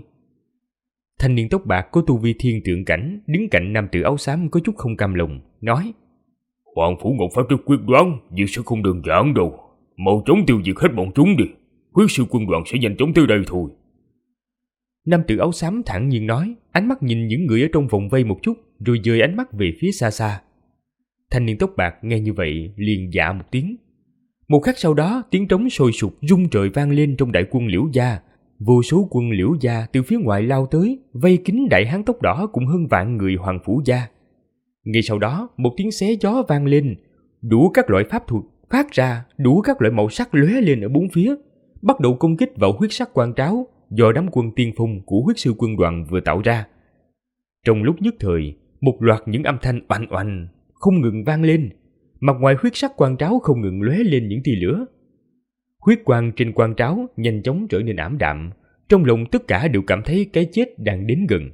Thanh niên tóc bạc có tu vi Thiên Tượng Cảnh đứng cạnh nam tử áo xám có chút không cam lòng, nói: Hoàng Phủ Ngọc Phách rất quyết đoán, việc sẽ không đơn giản đâu. Mau chóng tiêu diệt hết bọn chúng đi, Huyết Sư quân đoàn sẽ nhanh chóng tới đây thôi. Nam tử áo xám thản nhiên nói, ánh mắt nhìn những người ở trong vòng vây một chút, rồi dời ánh mắt về phía xa xa. Thanh niên tóc bạc nghe như vậy liền dạ một tiếng. Một khắc sau đó, tiếng trống sôi sục rung trời vang lên trong đại quân Liễu gia. Vô số quân Liễu gia từ phía ngoài lao tới, vây kín đại hán tóc đỏ cùng hơn vạn người Hoàng Phủ gia. Ngay sau đó, một tiếng xé gió vang lên, đủ các loại pháp thuật phát ra, đủ các loại màu sắc lóe lên ở bốn phía, bắt đầu công kích vào huyết sắc quan tráo do đám quân tiên phong của huyết sư quân đoàn vừa tạo ra. Trong lúc nhất thời, một loạt những âm thanh oanh oanh không ngừng vang lên, mặt ngoài huyết sắc quan tráo không ngừng lóe lên những tia lửa. Huyết quang trên quan tráo nhanh chóng trở nên ảm đạm, trong lòng tất cả đều cảm thấy cái chết đang đến gần.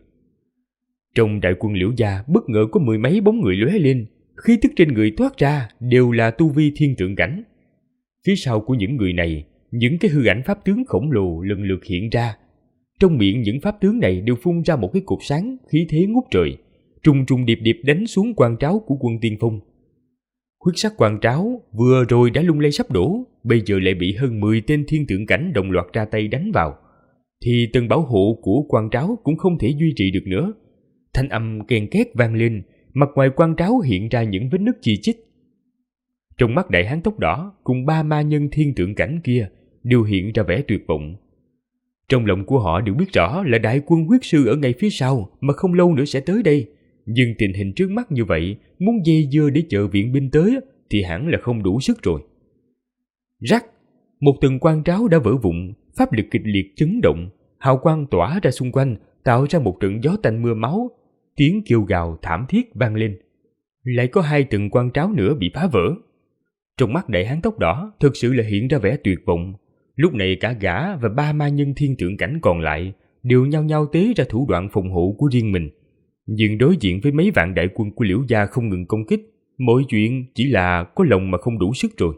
Trong đại quân Liễu gia bất ngờ có mười mấy bóng người lóe lên, khí tức trên người toát ra đều là tu vi thiên tượng cảnh. Phía sau của những người này, những cái hư ảnh pháp tướng khổng lồ lần lượt hiện ra. Trong miệng những pháp tướng này đều phun ra một cái cột sáng khí thế ngút trời, trùng trùng điệp điệp đánh xuống quan tráo của quân tiên phong. Huyết sắc quan tráo vừa rồi đã lung lay sắp đổ, bây giờ lại bị hơn 10 tên thiên tượng cảnh đồng loạt ra tay đánh vào, thì tầng bảo hộ của quan tráo cũng không thể duy trì được nữa. Thanh âm ken két vang lên, mặt ngoài quan tráo hiện ra những vết nứt chi chít. Trong mắt đại hán tóc đỏ cùng 3 ma nhân thiên tượng cảnh kia đều hiện ra vẻ tuyệt vọng. Trong lòng của họ đều biết rõ là đại quân huyết sư ở ngay phía sau mà không lâu nữa sẽ tới đây, nhưng tình hình trước mắt như vậy, muốn dây dưa để chờ viện binh tới thì hẳn là không đủ sức rồi. Rắc, một tầng quan tráo đã vỡ vụn, pháp lực kịch liệt chấn động, hào quang tỏa ra xung quanh, tạo ra một trận gió tanh mưa máu, tiếng kêu gào thảm thiết vang lên. Lại có 2 tầng quan tráo nữa bị phá vỡ. Trong mắt đại hán tóc đỏ thực sự là hiện ra vẻ tuyệt vọng. Lúc này cả gã và 3 ma nhân thiên tượng cảnh còn lại đều nhao nhao tế ra thủ đoạn phòng hộ của riêng mình. Nhưng đối diện với mấy vạn đại quân của Liễu gia không ngừng công kích, mọi chuyện chỉ là có lòng mà không đủ sức rồi.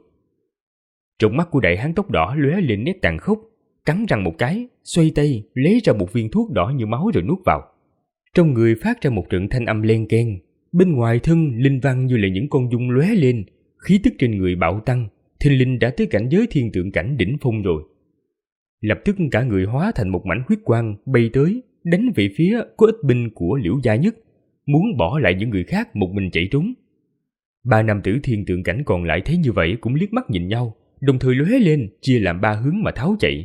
Trong mắt của đại hán tóc đỏ lóe lên nét tàn khốc, cắn răng một cái, xoay tay lấy ra một viên thuốc đỏ như máu rồi nuốt vào. Trong người phát ra một trận thanh âm len keng, bên ngoài thân linh văn như là những con giun lóe lên, khí tức trên người bạo tăng, thình lình đã tới cảnh giới thiên tượng cảnh đỉnh phong rồi. Lập tức cả người hóa thành một mảnh huyết quang bay tới, đánh về phía có ít binh của Liễu gia nhất, muốn bỏ lại những người khác một mình chạy trốn. 3 nam tử thiên tượng cảnh còn lại thấy như vậy cũng liếc mắt nhìn nhau, đồng thời lóe lên chia làm 3 hướng mà tháo chạy.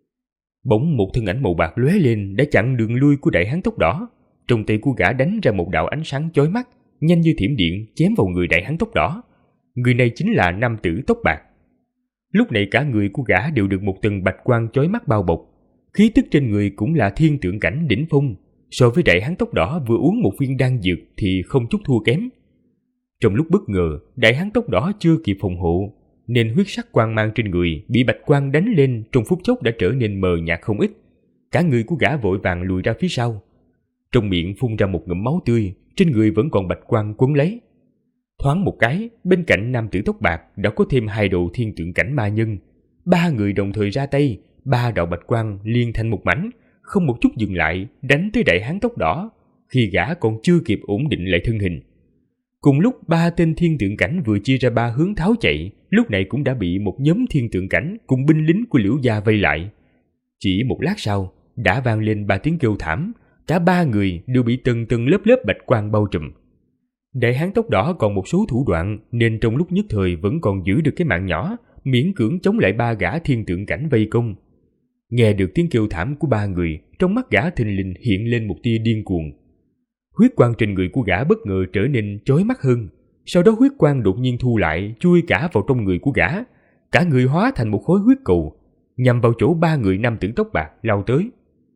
Bỗng một thân ảnh màu bạc lóe lên đã chặn đường lui của đại hán tóc đỏ. Trong tay của gã đánh ra một đạo ánh sáng chói mắt, nhanh như thiểm điện chém vào người đại hán tóc đỏ. Người này chính là nam tử tóc bạc. Lúc này cả người của gã đều được một tầng bạch quang chói mắt bao bọc, khí tức trên người cũng là thiên tượng cảnh đỉnh phong, so với đại hán tóc đỏ vừa uống một viên đan dược thì không chút thua kém. Trong lúc bất ngờ, đại hán tóc đỏ chưa kịp phòng hộ, nên huyết sắc quang mang trên người bị bạch quang đánh lên trong phút chốc đã trở nên mờ nhạt không ít. Cả người của gã vội vàng lùi ra phía sau. Trong miệng phun ra một ngụm máu tươi, trên người vẫn còn bạch quang quấn lấy. Thoáng một cái, bên cạnh nam tử tóc bạc đã có thêm 2 độ thiên tượng cảnh ma nhân. 3 người đồng thời ra tay, 3 đạo bạch quang liên thành một mảnh, không một chút dừng lại, đánh tới đại hán tóc đỏ, khi gã còn chưa kịp ổn định lại thân hình. Cùng lúc 3 tên thiên tượng cảnh vừa chia ra 3 hướng tháo chạy, lúc này cũng đã bị một nhóm thiên tượng cảnh cùng binh lính của Liễu gia vây lại. Chỉ một lát sau, đã vang lên 3 tiếng kêu thảm, cả 3 người đều bị từng từng lớp lớp bạch quang bao trùm. Đại hán tóc đỏ còn một số thủ đoạn nên trong lúc nhất thời vẫn còn giữ được cái mạng nhỏ, miễn cưỡng chống lại 3 gã thiên tượng cảnh vây công. Nghe được tiếng kêu thảm của 3 người, trong mắt gã thình lình hiện lên một tia điên cuồng. Huyết quang trên người của gã bất ngờ trở nên chói mắt hơn, sau đó huyết quang đột nhiên thu lại, chui cả vào trong người của gã, cả người hóa thành một khối huyết cầu, nhằm vào chỗ 3 người nam tử tóc bạc lao tới.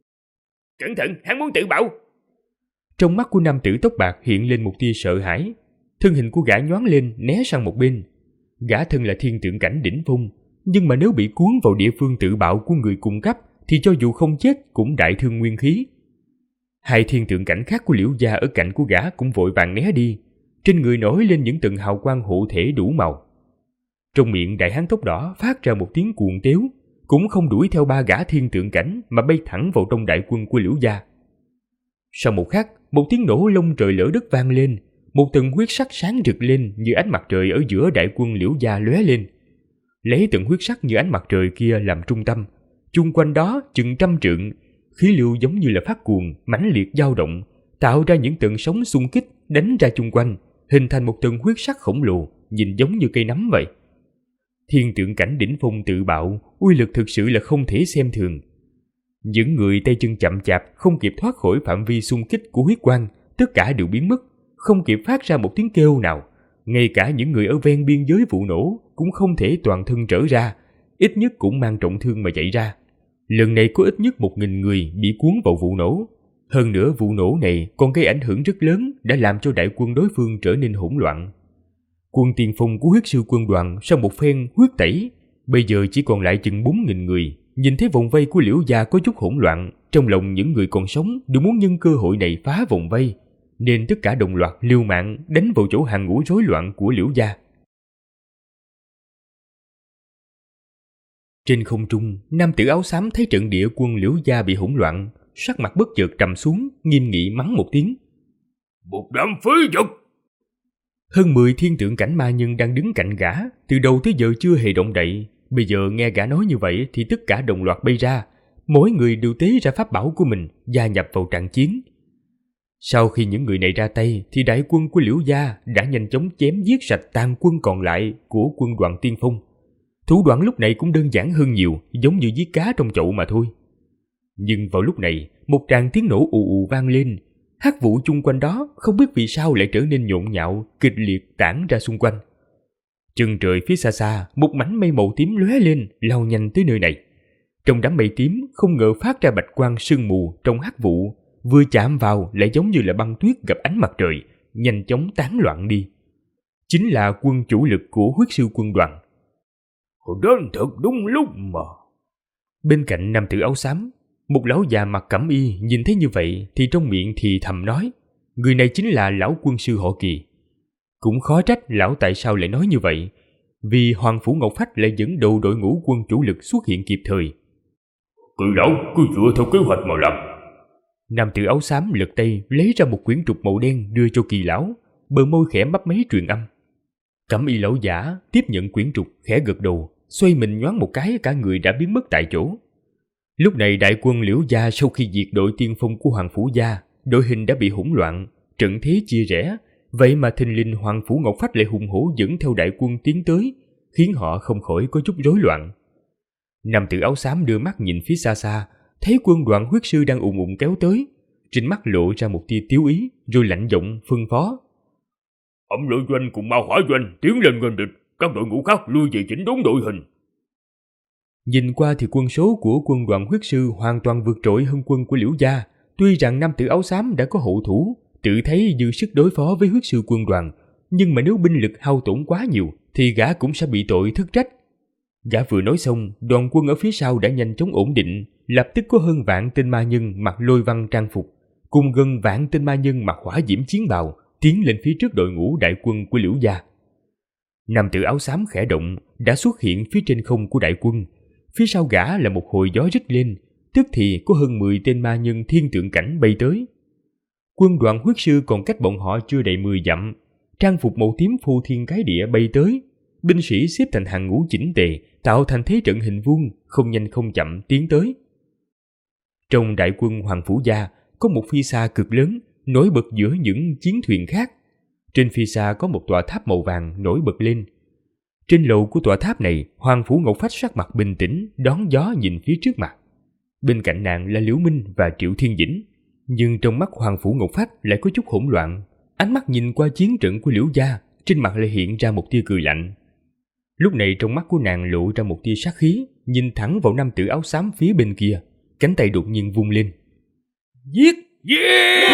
Cẩn thận, hắn muốn tự bạo! Trong mắt của nam tử tóc bạc hiện lên một tia sợ hãi, thân hình của gã nhoáng lên né sang một bên. Gã thân là thiên tượng cảnh đỉnh phong, nhưng mà nếu bị cuốn vào địa phương tự bạo của người cùng cấp thì cho dù không chết cũng đại thương nguyên khí. 2 thiên tượng cảnh khác của Liễu gia ở cạnh của gã cũng vội vàng né đi, trên người nổi lên những tầng hào quang hộ thể đủ màu. Trong miệng đại hán tóc đỏ phát ra một tiếng cuồng tiếu, cũng không đuổi theo 3 gã thiên tượng cảnh mà bay thẳng vào trong đại quân của Liễu gia. Sau một khắc, một tiếng nổ lông trời lở đất vang lên, một tầng huyết sắc sáng rực lên như ánh mặt trời ở giữa đại quân Liễu gia lóe lên. Lấy tầng huyết sắc như ánh mặt trời kia làm trung tâm, chung quanh đó chừng 100 trượng, khí lưu giống như là phát cuồng, mãnh liệt dao động, tạo ra những tầng sóng xung kích đánh ra chung quanh, hình thành một tầng huyết sắc khổng lồ, nhìn giống như cây nấm vậy. Thiên tượng cảnh đỉnh phong tự bạo, uy lực thực sự là không thể xem thường. Những người tay chân chậm chạp không kịp thoát khỏi phạm vi xung kích của huyết quang, tất cả đều biến mất, không kịp phát ra một tiếng kêu nào. Ngay cả những người ở ven biên giới vụ nổ cũng không thể toàn thân trở ra, ít nhất cũng mang trọng thương mà chạy ra. Lần này có ít nhất 1000 người bị cuốn vào vụ nổ. Hơn nữa vụ nổ này còn gây ảnh hưởng rất lớn, đã làm cho đại quân đối phương trở nên hỗn loạn. Quân tiền phong của huyết sư quân đoàn sau một phen huyết tẩy, bây giờ chỉ còn lại chừng 4000 người. Nhìn thấy vòng vây của Liễu gia có chút hỗn loạn, trong lòng những người còn sống đều muốn nhân cơ hội này phá vòng vây, nên tất cả đồng loạt liều mạng đánh vào chỗ hàng ngũ rối loạn của Liễu gia. Trên không trung, nam tử áo xám thấy trận địa quân Liễu gia bị hỗn loạn, sắc mặt bất chợt trầm xuống, nghiêm nghị mắng một tiếng: Một đám phế vật! Hơn 10 thiên tượng cảnh ma nhân đang đứng cạnh gã, từ đầu tới giờ chưa hề động đậy. Bây giờ nghe gã nói như vậy thì tất cả đồng loạt bay ra, mỗi người đều tế ra pháp bảo của mình, gia nhập vào trận chiến. Sau khi những người này ra tay thì đại quân của Liễu gia đã nhanh chóng chém giết sạch tàn quân còn lại của quân đoàn tiên phong. Thủ đoạn lúc này cũng đơn giản hơn nhiều, giống như giết cá trong chậu mà thôi. Nhưng vào lúc này, một tràng tiếng nổ ù ù vang lên. Hắc vụ chung quanh đó không biết vì sao lại trở nên nhộn nhạo, kịch liệt tản ra xung quanh. Chân trời phía xa xa, một mảnh mây màu tím lóe lên, lao nhanh tới nơi này. Trong đám mây tím không ngờ phát ra bạch quang sương mù trong hắc vụ, vừa chạm vào lại giống như là băng tuyết gặp ánh mặt trời, nhanh chóng tán loạn đi. Chính là quân chủ lực của huyết sư quân đoàn. Hồi đến thật đúng lúc mà. Bên cạnh nam tử áo xám, một lão già mặc cẩm y nhìn thấy như vậy thì trong miệng thì thầm nói, người này chính là lão quân sư họ Kỳ. Cũng khó trách lão tại sao lại nói như vậy, vì Hoàng Phủ Ngọc Phách lại dẫn đầu đội ngũ quân chủ lực xuất hiện kịp thời. Kỳ lão cứ dựa theo kế hoạch mà làm. Nam tử áo xám lật tay lấy ra một quyển trục màu đen đưa cho Kỳ lão, bờ môi khẽ mấp máy truyền âm. Cẩm y lão giả tiếp nhận quyển trục khẽ gật đầu, xoay mình nhoáng một cái, cả người đã biến mất tại chỗ. Lúc này đại quân Liễu gia sau khi diệt đội tiên phong của Hoàng Phủ gia, đội hình đã bị hỗn loạn, trận thế chia rẽ. Vậy mà thình lình Hoàng Phủ Ngọc Phách lại hùng hổ dẫn theo đại quân tiến tới, khiến họ không khỏi có chút rối loạn. Nam tử áo xám đưa mắt nhìn phía xa xa, thấy quân đoàn huyết sư đang ùn ùn kéo tới, trên mắt lộ ra một tia tiếu ý, rồi lạnh giọng phân phó: Ẩm lợi doanh cùng ma hỏa doanh tiến lên nghênh địch, các đội ngũ khác lui về chỉnh đốn đội hình. Nhìn qua thì quân số của quân đoàn huyết sư hoàn toàn vượt trội hơn quân của Liễu gia. Tuy rằng nam tử áo xám đã có hậu thủ, tự thấy dư sức đối phó với huyết sư quân đoàn, nhưng mà nếu binh lực hao tổn quá nhiều thì gã cũng sẽ bị tội thất trách. Gã vừa nói xong, đoàn quân ở phía sau đã nhanh chóng ổn định, lập tức có hơn vạn tên ma nhân mặc lôi văn trang phục, cùng gần vạn tên ma nhân mặc hỏa diễm chiến bào tiến lên phía trước đội ngũ đại quân của Liễu gia. Nam tử áo xám khẽ động, đã xuất hiện phía trên không của đại quân. Phía sau gã là một hồi gió rít lên, tức thì có hơn 10 tên ma nhân thiên tượng cảnh bay tới. Quân đoàn huyết sư còn cách bọn họ chưa đầy 10 dặm, trang phục màu tím phô thiên cái địa bay tới, binh sĩ xếp thành hàng ngũ chỉnh tề, tạo thành thế trận hình vuông, không nhanh không chậm tiến tới. Trong đại quân Hoàng Phủ gia có một phi xa cực lớn nổi bật giữa những chiến thuyền khác. Trên phi xa có một tòa tháp màu vàng nổi bật lên. Trên lầu của tòa tháp này, Hoàng Phủ Ngọc Phách sắc mặt bình tĩnh, đón gió nhìn phía trước mặt. Bên cạnh nàng là Liễu Minh và Triệu Thiên Dĩnh, nhưng trong mắt Hoàng Phủ Ngọc Phách lại có chút hỗn loạn. Ánh mắt nhìn qua chiến trận của Liễu gia, trên mặt lại hiện ra một tia cười lạnh. Lúc này trong mắt của nàng lộ ra một tia sát khí, nhìn thẳng vào nam tử áo xám phía bên kia, cánh tay đột nhiên vung lên. Giết! Giết!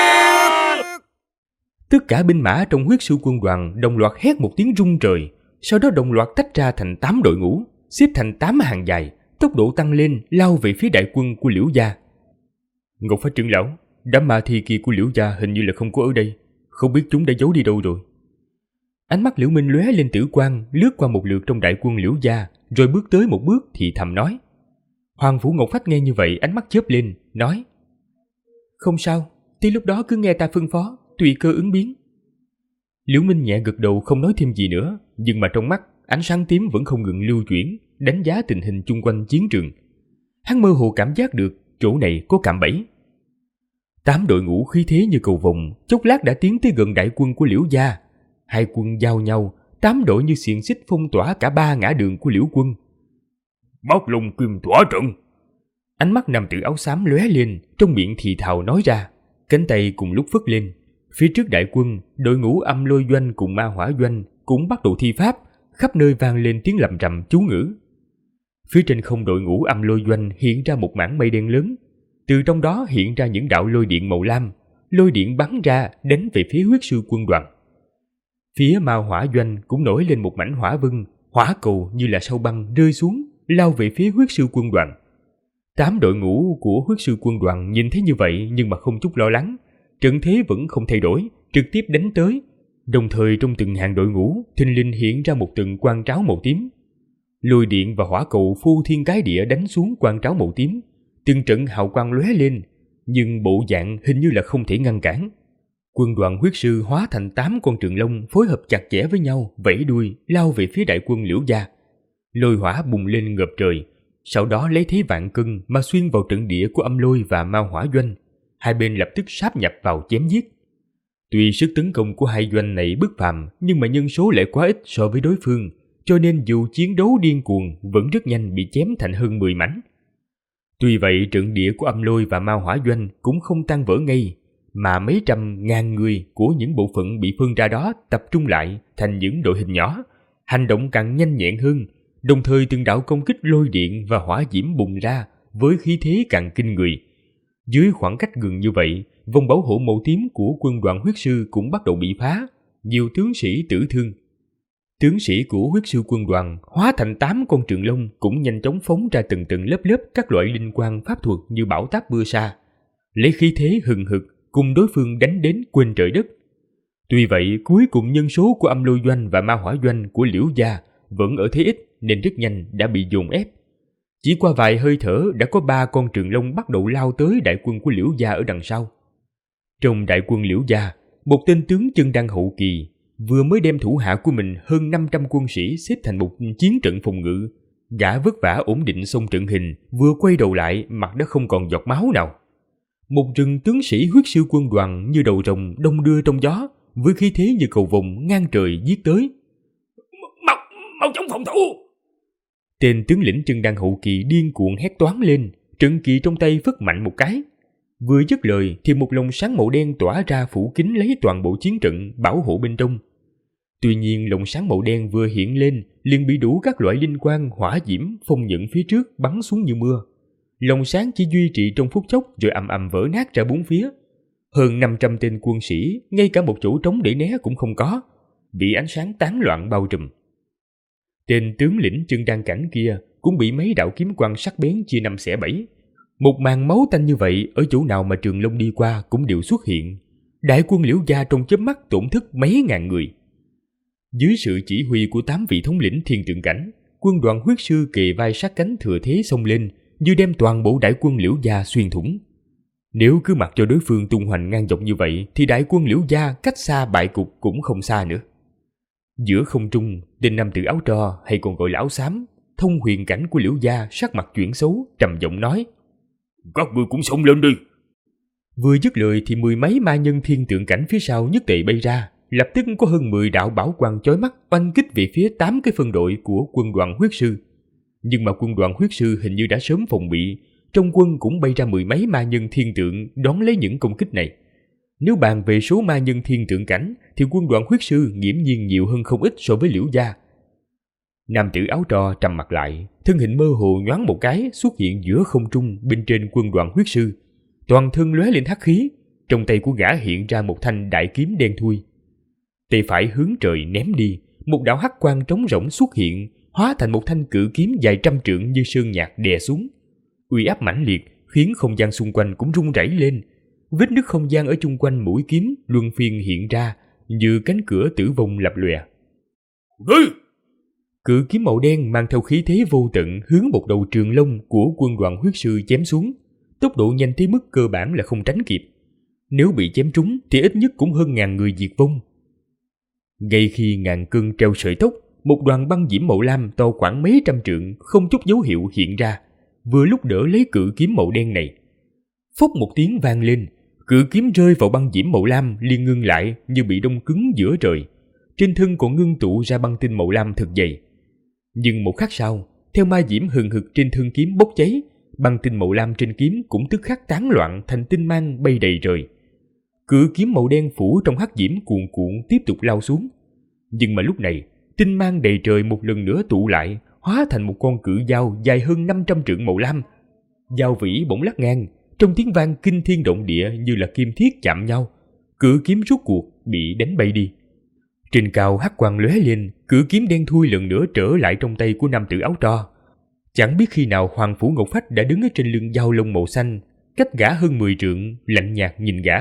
Tất cả binh mã trong huyết sư quân đoàn đồng loạt hét một tiếng rung trời, sau đó đồng loạt tách ra thành 8 đội ngũ, xếp thành 8 hàng dài, tốc độ tăng lên lao về phía đại quân của Liễu gia. Ngọc Phách trưởng lão, đám ma thi kia của Liễu gia hình như là không có ở đây, không biết chúng đã giấu đi đâu rồi. Ánh mắt Liễu Minh lóe lên tử quang, lướt qua một lượt trong đại quân Liễu gia, rồi bước tới một bước thì thầm nói. Hoàng Phủ Ngọc Phách nghe như vậy, ánh mắt chớp lên, nói: Không sao, tới lúc đó cứ nghe ta phân phó, tùy cơ ứng biến. Liễu Minh nhẹ gật đầu không nói thêm gì nữa, nhưng mà trong mắt ánh sáng tím vẫn không ngừng lưu chuyển, đánh giá tình hình chung quanh chiến trường. Hắn mơ hồ cảm giác được chỗ này có cạm bẫy. 8 đội ngũ khí thế như cầu vồng, chốc lát đã tiến tới gần đại quân của Liễu gia. Hai quân giao nhau, 8 đội như xiềng xích phong tỏa cả 3 ngã đường của Liễu quân. Bắc Long Kim tỏa trận. Ánh mắt nam tử áo xám lóe lên, trong miệng thì thào nói ra, cánh tay cùng lúc phất lên. Phía trước đại quân, đội ngũ Âm Lôi doanh cùng Ma Hỏa doanh cũng bắt đầu thi pháp, khắp nơi vang lên tiếng lầm rầm chú ngữ. Phía trên không đội ngũ Âm Lôi doanh hiện ra một mảng mây đen lớn, từ trong đó hiện ra những đạo lôi điện màu lam, lôi điện bắn ra đánh về phía huyết sư quân đoàn. Phía Ma Hỏa doanh cũng nổi lên một mảnh hỏa vân, hỏa cầu như là sao băng rơi xuống, lao về phía huyết sư quân đoàn. 8 đội ngũ của huyết sư quân đoàn nhìn thấy như vậy nhưng mà không chút lo lắng, trận thế vẫn không thay đổi, trực tiếp đánh tới. Đồng thời trong từng hàng đội ngũ, thình lình hiện ra một từng quang tráo màu tím. Lôi điện và hỏa cầu phô thiên cái địa đánh xuống quang tráo màu tím, từng trận hào quang lóe lên, nhưng bộ dạng hình như là không thể ngăn cản. Quân đoàn huyết sư hóa thành 8 con trường long phối hợp chặt chẽ với nhau, vẫy đuôi lao về phía đại quân Liễu gia. Lôi hỏa bùng lên ngập trời, sau đó lấy thế vạn cân mà xuyên vào trận địa của Âm Lôi và Ma Hỏa doanh. Hai bên lập tức sáp nhập vào chém giết. Tuy sức tấn công của hai doanh này bất phàm, nhưng mà nhân số lại quá ít so với đối phương, cho nên dù chiến đấu điên cuồng vẫn rất nhanh bị chém thành hơn 10 mảnh. Tuy vậy trận địa của Âm Lôi và Ma Hỏa doanh cũng không tan vỡ ngay, mà mấy trăm ngàn người của những bộ phận bị phân ra đó tập trung lại thành những đội hình nhỏ, hành động càng nhanh nhẹn hơn, đồng thời từng đạo công kích lôi điện và hỏa diễm bùng ra với khí thế càng kinh người. Dưới khoảng cách gần như vậy, vòng bảo hộ màu tím của quân đoàn huyết sư cũng bắt đầu bị phá, nhiều tướng sĩ tử thương. Tướng sĩ của huyết sư quân đoàn hóa thành 8 con trường long cũng nhanh chóng phóng ra từng từng lớp lớp các loại linh quang pháp thuật như bão táp mưa sa, lấy khí thế hừng hực cùng đối phương đánh đến quên trời đất. Tuy vậy cuối cùng nhân số của Âm Lôi doanh và Ma Hỏa doanh của Liễu gia vẫn ở thế ít nên rất nhanh đã bị dồn ép. Chỉ qua vài hơi thở đã có 3 con trường long bắt đầu lao tới đại quân của Liễu gia ở đằng sau. Trong đại quân Liễu gia, một tên tướng chân đăng hậu kỳ vừa mới đem thủ hạ của mình hơn 500 quân sĩ xếp thành một chiến trận phòng ngự. Gã vất vả ổn định xong trận hình, vừa quay đầu lại mặt đã không còn giọt máu nào. Một rừng tướng sĩ huyết sư quân đoàn như đầu rồng đông đưa trong gió, với khí thế như cầu vồng ngang trời giết tới. Mau chóng phòng thủ! Tên tướng lĩnh chân đăng hậu kỳ điên cuồng hét toáng lên, trận kỳ trong tay phất mạnh một cái. Vừa dứt lời thì một lồng sáng màu đen tỏa ra phủ kín lấy toàn bộ chiến trận bảo hộ bên trong. Tuy nhiên lồng sáng màu đen vừa hiện lên liền bị đủ các loại linh quang hỏa diễm phong nhận phía trước bắn xuống như mưa. Lồng sáng chỉ duy trì trong phút chốc rồi ầm ầm vỡ nát ra bốn phía. Hơn 500 tên quân sĩ, ngay cả một chỗ trống để né cũng không có, bị ánh sáng tán loạn bao trùm. Tên tướng lĩnh chân đan cảnh kia cũng bị mấy đạo kiếm quang sắc bén chia 5 xẻ 7. Một màn máu tanh như vậy ở chỗ nào mà Trường Long đi qua cũng đều xuất hiện. Đại quân Liễu gia trong chớp mắt tổn thất mấy ngàn người. Dưới sự chỉ huy của 8 vị thống lĩnh thiên tượng cảnh, quân đoàn huyết sư kề vai sát cánh thừa thế xông lên, như đem toàn bộ đại quân Liễu gia xuyên thủng. Nếu cứ mặc cho đối phương tung hoành ngang dọc như vậy thì đại quân Liễu gia cách xa bại cục cũng không xa nữa. Giữa không trung, tên nam tử áo tro hay còn gọi là áo xám, thông huyền cảnh của Liễu gia sắc mặt chuyển xấu, trầm giọng nói: "Các ngươi cũng xông lên đi." Vừa dứt lời thì 10 mấy ma nhân thiên tượng cảnh phía sau nhất tề bay ra, lập tức có hơn 10 đạo bảo quang chói mắt oanh kích về phía 8 cái phân đội của quân đoàn huyết sư. Nhưng mà quân đoàn huyết sư hình như đã sớm phòng bị, trong quân cũng bay ra 10 mấy ma nhân thiên tượng đón lấy những công kích này. Nếu bàn về số ma nhân thiên tượng cảnh thì quân đoàn huyết sư nghiễm nhiên nhiều hơn không ít so với Liễu gia. Nam tử áo tro trầm mặt lại, thân hình mơ hồ nhoáng một cái xuất hiện giữa không trung bên trên quân đoàn huyết sư, toàn thân lóe lên hắc khí, trong tay của gã hiện ra một thanh đại kiếm đen thui. Tay phải hướng trời ném đi, một đạo hắc quang trống rỗng xuất hiện, hóa thành một thanh cự kiếm dài trăm trượng như sơn nhạc đè xuống. Uy áp mãnh liệt khiến không gian xung quanh cũng rung rẩy lên. Vết nứt không gian ở chung quanh mũi kiếm luân phiên hiện ra như cánh cửa tử vong lập lòe. Cự kiếm màu đen mang theo khí thế vô tận hướng một đầu trường long của quân đoàn huyết sư chém xuống, tốc độ nhanh tới mức cơ bản là không tránh kịp. Nếu bị chém trúng thì ít nhất cũng hơn ngàn người diệt vong. Ngay khi ngàn cân treo sợi tóc, một đoàn băng diễm màu lam to khoảng mấy trăm trượng không chút dấu hiệu hiện ra, vừa lúc đỡ lấy cự kiếm màu đen này. Phốc một tiếng vang lên, cự kiếm rơi vào băng diễm màu lam liền ngưng lại như bị đông cứng giữa trời. Trên thân còn ngưng tụ ra băng tinh màu lam thật dày. Nhưng một khắc sau, theo ma diễm hừng hực trên thân kiếm bốc cháy, băng tinh màu lam trên kiếm cũng tức khắc tán loạn thành tinh mang bay đầy trời. Cự kiếm màu đen phủ trong hắc diễm cuồn cuộn tiếp tục lao xuống. Nhưng mà lúc này, tinh mang đầy trời một lần nữa tụ lại, hóa thành một con cự dao dài hơn 500 trượng màu lam. Dao vĩ bỗng lắc ngang, trong tiếng vang kinh thiên động địa như là kim thiết chạm nhau. Cự kiếm rút cuộc bị đánh bay đi. Trên cao hắc quang lóe lên, cự kiếm đen thui lần nữa trở lại trong tay của nam tử áo tro. Chẳng biết khi nào Hoàng Phủ Ngọc Phách đã đứng ở trên lưng dao lông màu xanh, cách gã hơn 10 trượng, lạnh nhạt nhìn gã.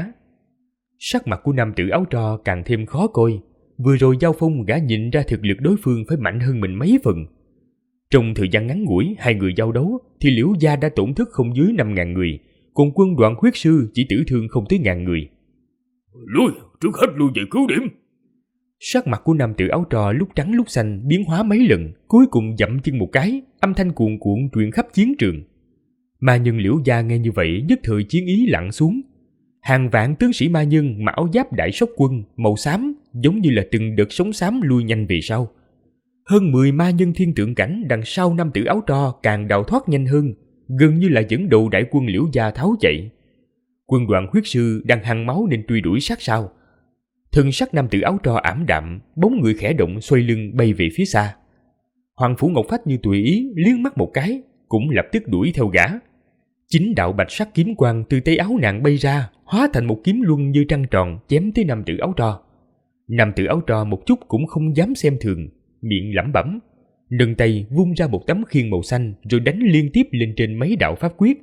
Sắc mặt của nam tử áo tro càng thêm khó coi. Vừa rồi giao phong gã nhìn ra thực lực đối phương phải mạnh hơn mình mấy phần. Trong thời gian ngắn ngủi hai người giao đấu thì Liễu gia đã tổn thất không dưới 5.000 người, còn quân Đoạn Huyết Sư chỉ tử thương không tới 1.000 người. Lui, trước hết lui về cứu điểm. Sắc mặt của nam tử áo trò lúc trắng lúc xanh biến hóa mấy lần, cuối cùng dậm chân một cái, âm thanh cuồn cuộn truyền khắp chiến trường. Ma nhân Liễu gia nghe như vậy nhất thời chiến ý lặng xuống. Hàng vạn tướng sĩ ma nhân mặc áo giáp đại sóc quân màu xám giống như là từng đợt sóng xám lui nhanh về sau. Hơn 10 ma nhân thiên tượng cảnh đằng sau nam tử áo tro càng đào thoát nhanh hơn, gần như là dẫn đầu đại quân Liễu gia tháo chạy. Quân Đoạn Huyết Sư đang hăng máu nên truy đuổi sát sao. Thân sắc nam tử áo tro ảm đạm, bóng người khẽ động xoay lưng bay về phía xa. Hoàng Phủ Ngọc Phách như tùy ý liếc mắt một cái, cũng lập tức đuổi theo gã. 9 đạo bạch sắc kiếm quang từ tay áo nàng bay ra, hóa thành một kiếm luân như trăng tròn chém tới nam tử áo tro. Nam tử áo tro một chút cũng không dám xem thường, miệng lẩm bẩm, nâng tay vung ra một tấm khiên màu xanh rồi đánh liên tiếp lên trên mấy đạo pháp quyết.